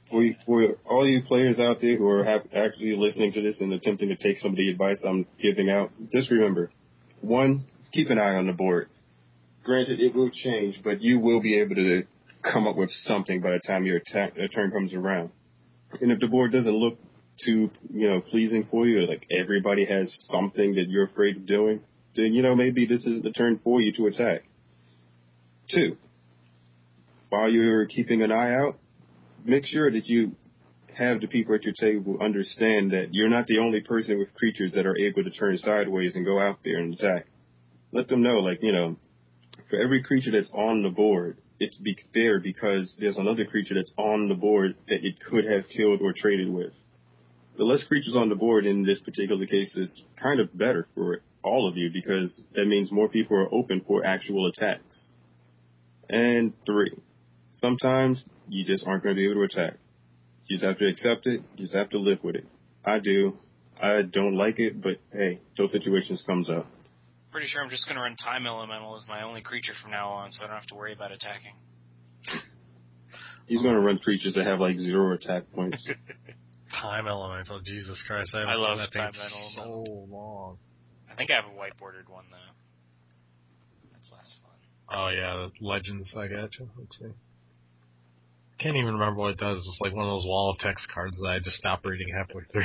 S2: For all you players out there who are actually listening to this and attempting to take some of the advice I'm giving out, just remember, one, keep an eye on the board. Granted, it will change, but you will be able to come up with something by the time your turn comes around. And if the board doesn't look too, pleasing for you, like everybody has something that you're afraid of doing, then, maybe this isn't the turn for you to attack. 2, while you're keeping an eye out, make sure that you have the people at your table understand that you're not the only person with creatures that are able to turn sideways and go out there and attack. Let them know, for every creature that's on the board, it's there because there's another creature that's on the board that it could have killed or traded with. The less creatures on the board in this particular case is kind of better for all of you because that means more people are open for actual attacks. And 3, sometimes you just aren't going to be able to attack. You just have to accept it. You just have to live with it. I do. I don't like it, but hey, those situations comes up.
S1: Pretty sure I'm just going to run Time Elemental as my only creature from now on, so I don't have to worry about attacking.
S2: He's going to run creatures that have 0 attack points.
S3: Time Elemental, Jesus Christ!
S1: I love
S3: that
S1: Time
S3: thing
S1: Elemental.
S3: so long.
S1: I think I have a whiteboarded one though. That's less fun.
S3: Oh yeah, the Legends. I got you. Let's see. Can't even remember what it does. It's like one of those wall of text cards that I just stopped reading halfway through.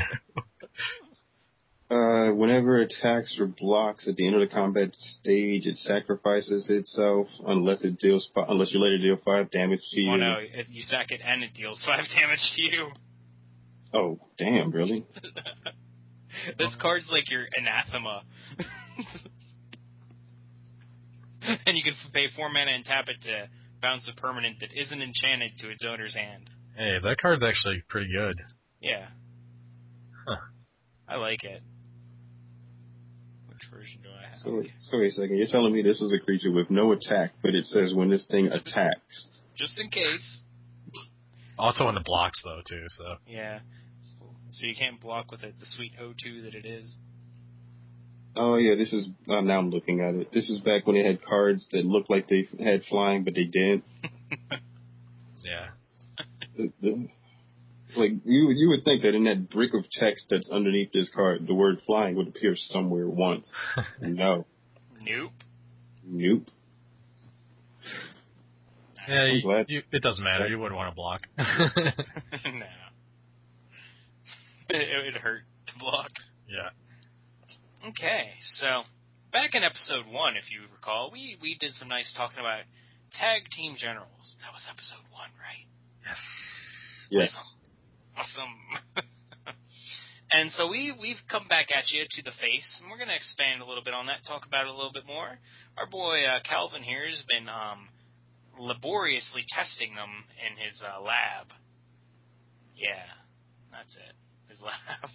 S2: Whenever it attacks or blocks at the end of the combat stage, it sacrifices itself unless you let it deal 5 damage to you.
S1: Oh no, you sack it and it deals 5 damage to you.
S2: Oh, damn, really?
S1: This card's like your anathema. And you can pay 4 mana and tap it to bounce a permanent that isn't enchanted to its owner's hand.
S3: Hey, that card's actually pretty good.
S1: Yeah.
S3: Huh.
S1: I like it. Which version do I have?
S2: So wait a second. You're telling me this is a creature with no attack, but it says when this thing attacks.
S1: Just in case.
S3: Also when it blocks, though, too, so.
S1: Yeah. So you can't block with it, the sweet O2 that it is.
S2: Oh, yeah, this is... now I'm looking at it. This is back when they had cards that looked like they had flying, but they didn't.
S3: Yeah.
S2: You would think that in that brick of text that's underneath this card, the word flying would appear somewhere once. No. Nope.
S3: Yeah, it doesn't matter. You wouldn't want to block.
S1: No. It would hurt to block.
S3: Yeah.
S1: Okay, so back in episode 1, if you recall, we did some nice talking about tag team generals. That was episode 1, right?
S2: Yes.
S1: Awesome. And so we've come back at you to the face, and we're going to expand a little bit on that, talk about it a little bit more. Our boy Calvin here has been laboriously testing them in his lab. Yeah, that's it. His lab.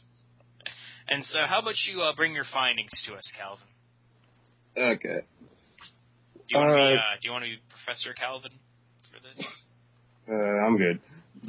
S1: And so how about you bring your findings to us, Calvin?
S2: Okay.
S1: Do you want to be Professor Calvin for this?
S2: I'm good.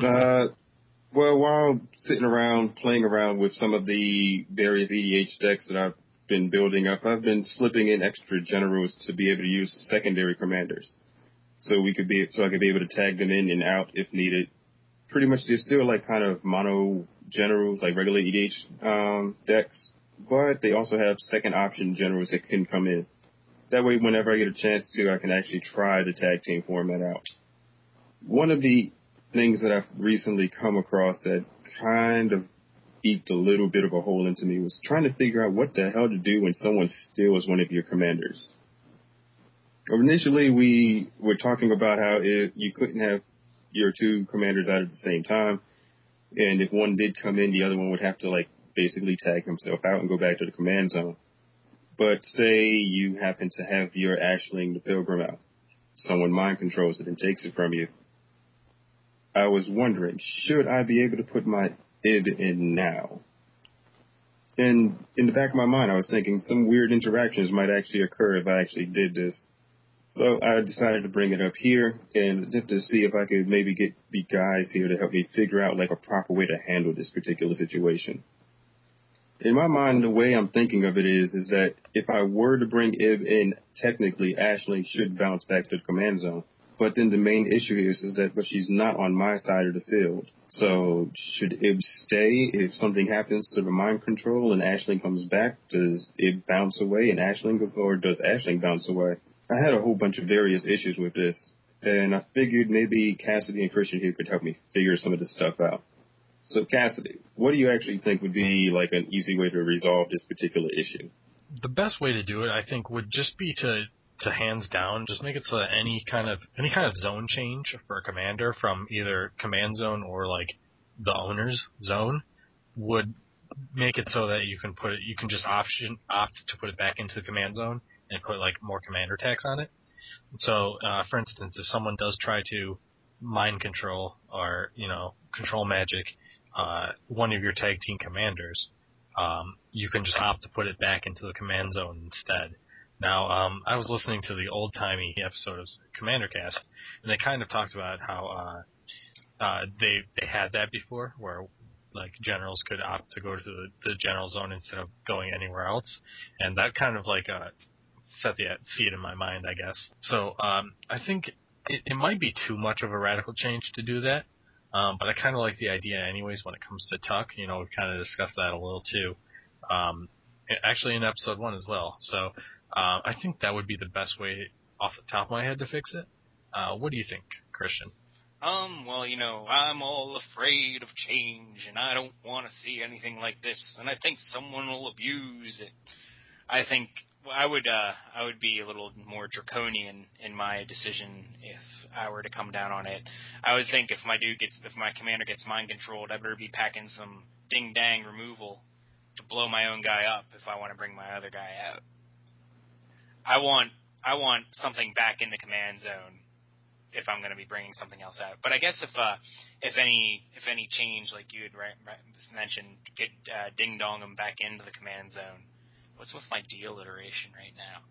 S2: Well, while sitting around, playing around with some of the various EDH decks that I've been building up, I've been slipping in extra generals to be able to use secondary commanders. So I could be able to tag them in and out if needed. Pretty much they're still kind of mono generals, like regular EDH decks, but they also have second option generals that can come in. That way, whenever I get a chance to, I can actually try the tag team format out. One of the things that I've recently come across that kind of eked a little bit of a hole into me was trying to figure out what the hell to do when someone steals one of your commanders. Initially, we were talking about how you couldn't have your 2 commanders out at the same time, and if one did come in, the other one would have to basically tag himself out and go back to the command zone. But say you happen to have your Ashling the Pilgrim out. Someone mind controls it and takes it from you. I was wondering, should I be able to put my id in now? And in the back of my mind, I was thinking some weird interactions might actually occur if I actually did this. So I decided to bring it up here and attempt to see if I could maybe get the guys here to help me figure out a proper way to handle this particular situation. In my mind, the way I'm thinking of it is that if I were to bring Ib in, technically Ashling should bounce back to the command zone. But then the main issue is that but she's not on my side of the field. So should Ib stay if something happens to the mind control and Aisling comes back? Does Ib bounce away and Aisling, or does Aisling bounce away? I had a whole bunch of various issues with this, and I figured maybe Cassidy and Christian here could help me figure some of this stuff out. So Cassidy, what do you actually think would be like an easy way to resolve this particular issue?
S3: The best way to do it, I think, would just be to hands down just make it so that any kind of zone change for a commander from either command zone or like the owner's zone would make it so that you can just opt to put it back into the command zone and put like more commander tax on it. So, for instance, if someone does try to mind control or control magic one of your tag team commanders, you can just opt to put it back into the command zone instead. Now, I was listening to the old-timey episode of Commander Cast, and they kind of talked about how they had that before, where like generals could opt to go to the general zone instead of going anywhere else, and that kind of like set the seed in my mind, I guess. So I think it might be too much of a radical change to do that, but I kind of like the idea anyways when it comes to Tuck. We've kind of discussed that a little too, actually in episode 1 as well. So I think that would be the best way off the top of my head to fix it. What do you think, Christian?
S1: Well, I'm all afraid of change, and I don't want to see anything like this, and I think someone will abuse it. I think I would be a little more draconian in my decision if I were to come down on it. I would think if my commander gets mind controlled, I better be packing some ding dang removal to blow my own guy up if I want to bring my other guy out. I want something back in the command zone if I'm going to be bringing something else out. But I guess if any change, like you had mentioned, could ding dong them back into the command zone. What's with my de-alliteration right now?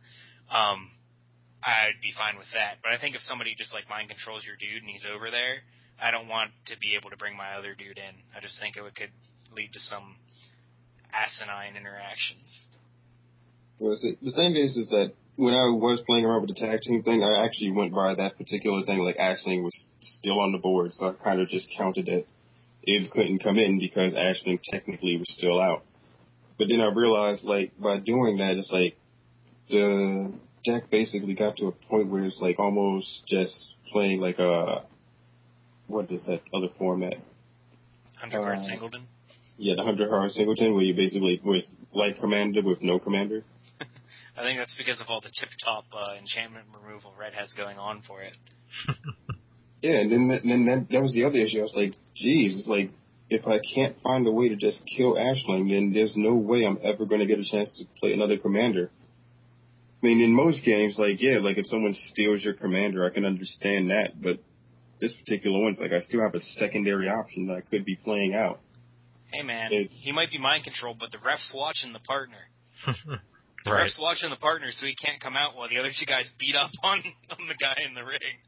S1: I'd be fine with that. But I think if somebody just like mind controls your dude and he's over there, I don't want to be able to bring my other dude in. I just think it could lead to some asinine interactions.
S2: Well, the thing is that when I was playing around with the tag team thing, I actually went by that particular thing, like Aisling was still on the board, so I kind of just counted that Ib couldn't come in because Aisling technically was still out. But then I realized, like, by doing that, it's like the deck basically got to a point where it's like almost just playing like what is that other format?
S1: 100-card Singleton?
S2: Yeah, the 100-card Singleton, where you basically was like commander with no commander.
S1: I think that's because of all the tip-top enchantment removal Red has going on for it.
S2: Yeah, and then that was the other issue. I was like, geez, it's like, if I can't find a way to just kill Aisling, then there's no way I'm ever going to get a chance to play another commander. I mean, in most games, like if someone steals your commander, I can understand that, but this particular one's like, I still have a secondary option that I could be playing out.
S1: Hey, man, he might be mind controlled, but the ref's watching the partner. The
S3: Right.
S1: ref's watching the partner, so he can't come out while the other two guys beat up on the guy in the ring.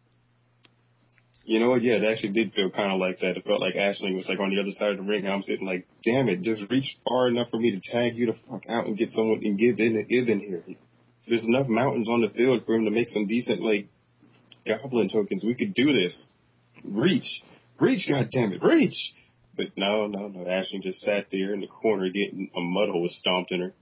S2: You know what? Yeah, it actually did feel kind of like that. It felt like Aisling was like on the other side of the ring, and I'm sitting like, damn it, just reach far enough for me to tag you the fuck out and get someone and give in here. There's enough mountains on the field for him to make some decent, like, goblin tokens. We could do this. Reach, goddammit, reach! But no. Aisling just sat there in the corner getting a mud hole stomped in her.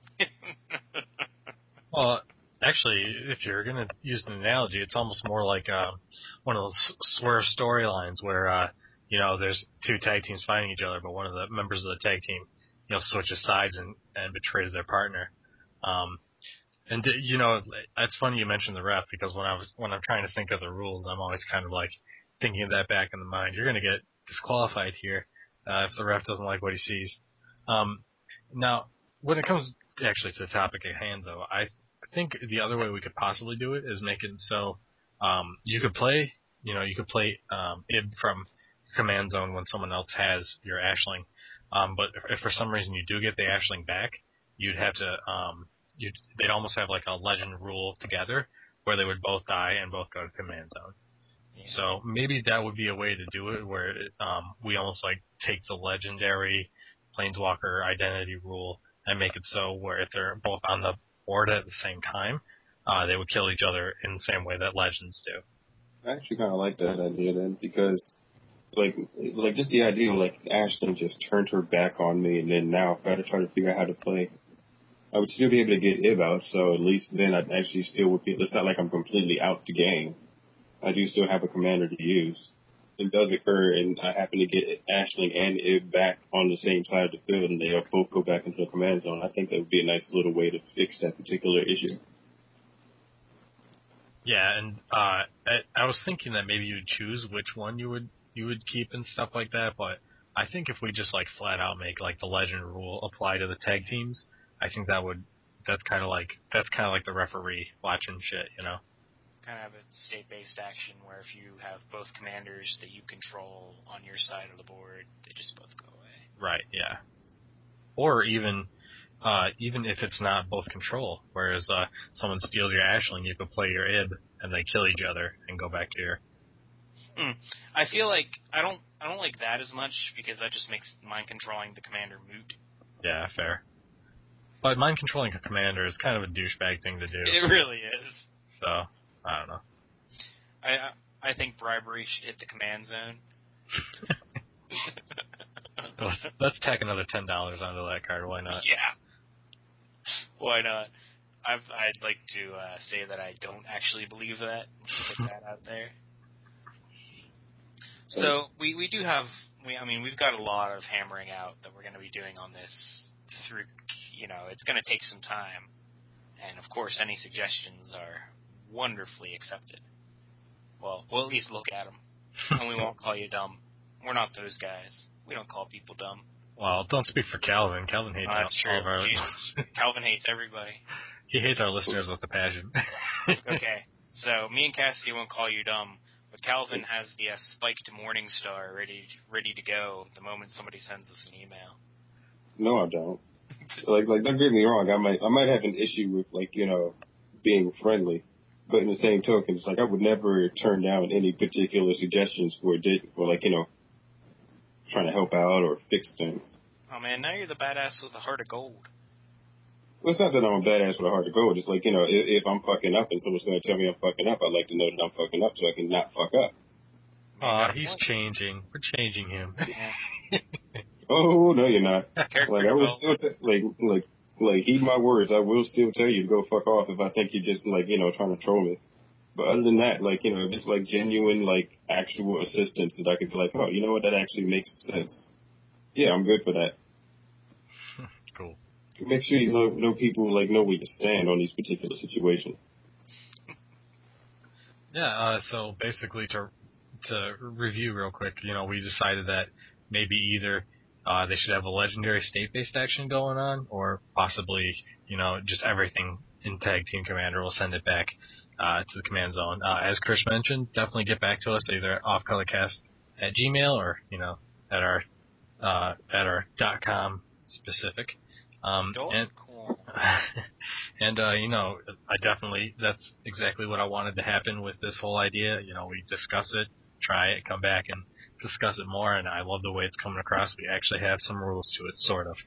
S3: Well, actually, if you're going to use an analogy, it's almost more like one of those swerve storylines where, there's two tag teams fighting each other, but one of the members of the tag team, switches sides and betrays their partner. And it's funny you mentioned the ref, because when I'm trying to think of the rules, I'm always kind of like thinking of that back in the mind. You're going to get disqualified here if the ref doesn't like what he sees. Now, when it comes actually to the topic at hand, though, I think the other way we could possibly do it is make it so you could play Ib from command zone when someone else has your Aisling. But if for some reason you do get the Aisling back, you'd have to they'd almost have like a legend rule together where they would both die and both go to command zone. Yeah. So maybe that would be a way to do it, where we almost like take the legendary Planeswalker identity rule and make it so where if they're both on the board at the same time, they would kill each other in the same way that legends do.
S2: I actually kind of like that idea then, because like just the idea of like Ashley just turned her back on me, and then now I've got to try to figure out how to play. I would still be able to get Ib out, so at least then I'd actually still would be. It's not like I'm completely out the game. I do still have a commander to use. It does occur, and I happen to get Ashling and Ib back on the same side of the field, and they both go back into the command zone. I think that would be a nice little way to fix that particular issue.
S3: Yeah, and I was thinking that maybe you'd choose which one you would keep and stuff like that, but I think if we just like flat out make like the legend rule apply to the tag teams, I think that's kind of like the referee watching shit, you know.
S1: Kind of have a state-based action where if you have both commanders that you control on your side of the board, they just both go away.
S3: Right. Yeah. Or even if it's not both control, whereas someone steals your Ashling, you could play your Ib and they kill each other and go back to your.
S1: I feel like I don't like that as much because that just makes mind controlling the commander moot.
S3: Yeah, fair. But mind controlling a commander is kind of a douchebag thing to do.
S1: It really is.
S3: So I don't know.
S1: I think bribery should hit the command zone.
S3: Let's tack another $10 onto that card. Why not?
S1: Yeah. Why not? I'd like to say that I don't actually believe that. Let's put that out there. So we do have we've got a lot of hammering out that we're going to be doing on this through. It's going to take some time, and of course, any suggestions are wonderfully accepted. Well, we'll at least look at them, and we won't call you dumb. We're not those guys. We don't call people dumb.
S3: Well, don't speak for Calvin. Calvin hates all of our.
S1: Jesus. Calvin hates everybody.
S3: He hates our listeners with a passion.
S1: Okay, so me and Cassidy won't call you dumb, but Calvin has the spiked Morningstar ready to go the moment somebody sends us an email.
S2: No, I don't. Like, don't get me wrong. I might have an issue with being friendly, but in the same token, it's like I would never turn down any particular suggestions for trying to help out or fix things.
S1: Oh man, now you're the badass with a heart of gold.
S2: Well, it's not that I'm a badass with a heart of gold. It's like, if I'm fucking up and someone's going to tell me I'm fucking up, I'd like to know that I'm fucking up so I can not fuck up.
S3: He's changing. We're changing him.
S2: Oh, no, you're not. Like, I will still heed my words. I will still tell you to go fuck off if I think you're just, trying to troll me. But other than that, if it's, genuine, actual assistance that I can be like, oh, you know what, that actually makes sense. Yeah, I'm good for that.
S3: Cool.
S2: Make sure you know people, know where you stand on these particular situations.
S3: Yeah, so basically to review real quick, we decided that maybe either they should have a legendary state-based action going on, or possibly, just everything in Tag Team Commander. We'll send it back to the command zone. As Chris mentioned, definitely get back to us either at offcolorcast@gmail or, at our .com specific. That's exactly what I wanted to happen with this whole idea. We discuss it, try it, come back and discuss it more, and I love the way it's coming across. We actually have some rules to it, sort of.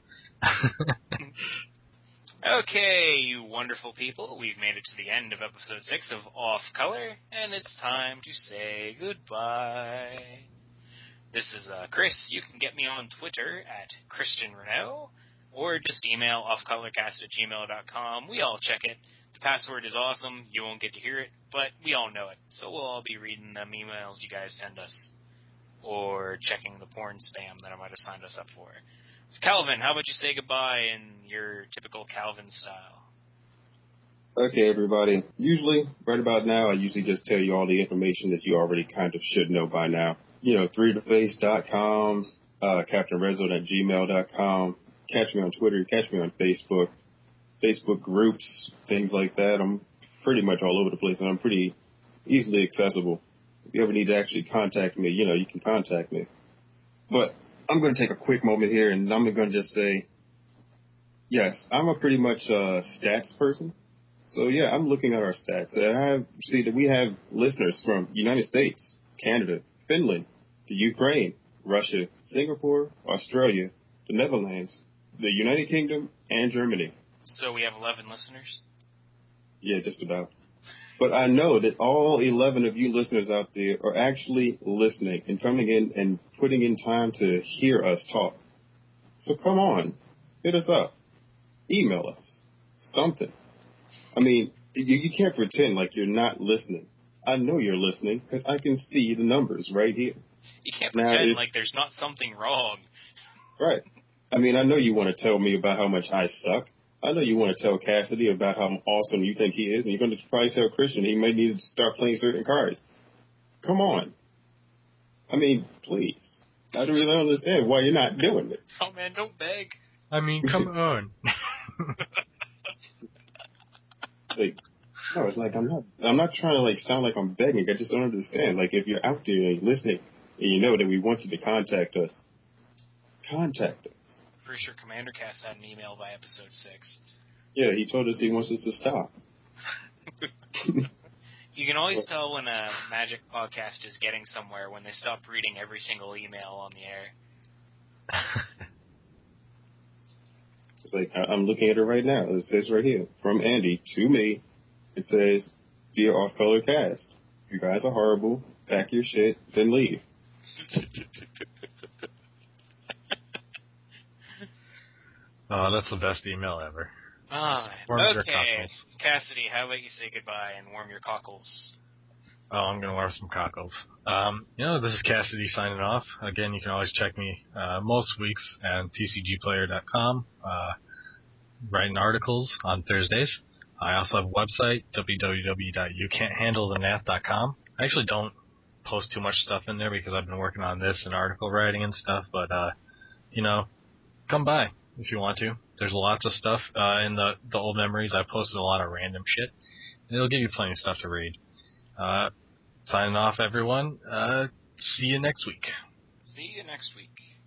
S1: Okay, you wonderful people, we've made it to the end of episode 6 of Off Color, and it's time to say goodbye. This is Chris. You can get me on Twitter at Christian Renault, or just email offcolorcast@gmail.com. We all check it. The password is awesome. You won't get to hear it, but we all know it. So we'll all be reading them emails you guys send us, or checking the porn spam that I might have signed us up for. So Calvin, how about you say goodbye in your typical Calvin style?
S2: Okay, everybody. Usually, right about now, I usually just tell you all the information that you already kind of should know by now. 3toface.com, CaptainRedZone@gmail.com. Catch me on Twitter, catch me on Facebook groups, things like that. I'm pretty much all over the place, and I'm pretty easily accessible. If you ever need to actually contact me, you can contact me. But I'm going to take a quick moment here, and I'm going to just say, yes, I'm a pretty much stats person. So, yeah, I'm looking at our stats, and I see that we have listeners from United States, Canada, Finland, the Ukraine, Russia, Singapore, Australia, the Netherlands, the United Kingdom, and Germany.
S1: So we have 11 listeners?
S2: Yeah, just about. But I know that all 11 of you listeners out there are actually listening and coming in and putting in time to hear us talk. So come on, hit us up, email us, something. I mean, you can't pretend like you're not listening. I know you're listening because I can see the numbers right here.
S1: You can't pretend like there's not something wrong.
S2: Right. I mean, I know you want to tell me about how much I suck. I know you want to tell Cassidy about how awesome you think he is, and you're going to probably tell Christian he may need to start playing certain cards. Come on. I mean, please. I don't really understand why you're not doing it.
S1: Oh, man, don't beg.
S3: I mean, come on.
S2: Like, no, it's like I'm not trying to like sound like I'm begging. I just don't understand. Like, if you're out there and listening and you know that we want you to contact us, contact us.
S1: Pretty sure Commander Cass had an email by episode 6.
S2: Yeah, he told us he wants us to stop.
S1: You can always tell when a Magic podcast is getting somewhere when they stop reading every single email on the air.
S2: It's like, I'm looking at it right now. It says right here, from Andy to me, it says, Dear Off-Color Cast, you guys are horrible, pack your shit, then leave.
S3: Oh, that's the best email ever.
S1: Okay. Cassidy, how about you say goodbye and warm your cockles?
S3: Oh, I'm going to warm some cockles. This is Cassidy signing off. Again, you can always check me most weeks at tcgplayer.com, writing articles on Thursdays. I also have a website, www.youcan'thandlethemath.com. I actually don't post too much stuff in there because I've been working on this and article writing and stuff, but, come by if you want to. There's lots of stuff in the old memories. I posted a lot of random shit, and it'll give you plenty of stuff to read. Signing off, everyone. See you next week.
S1: See you next week.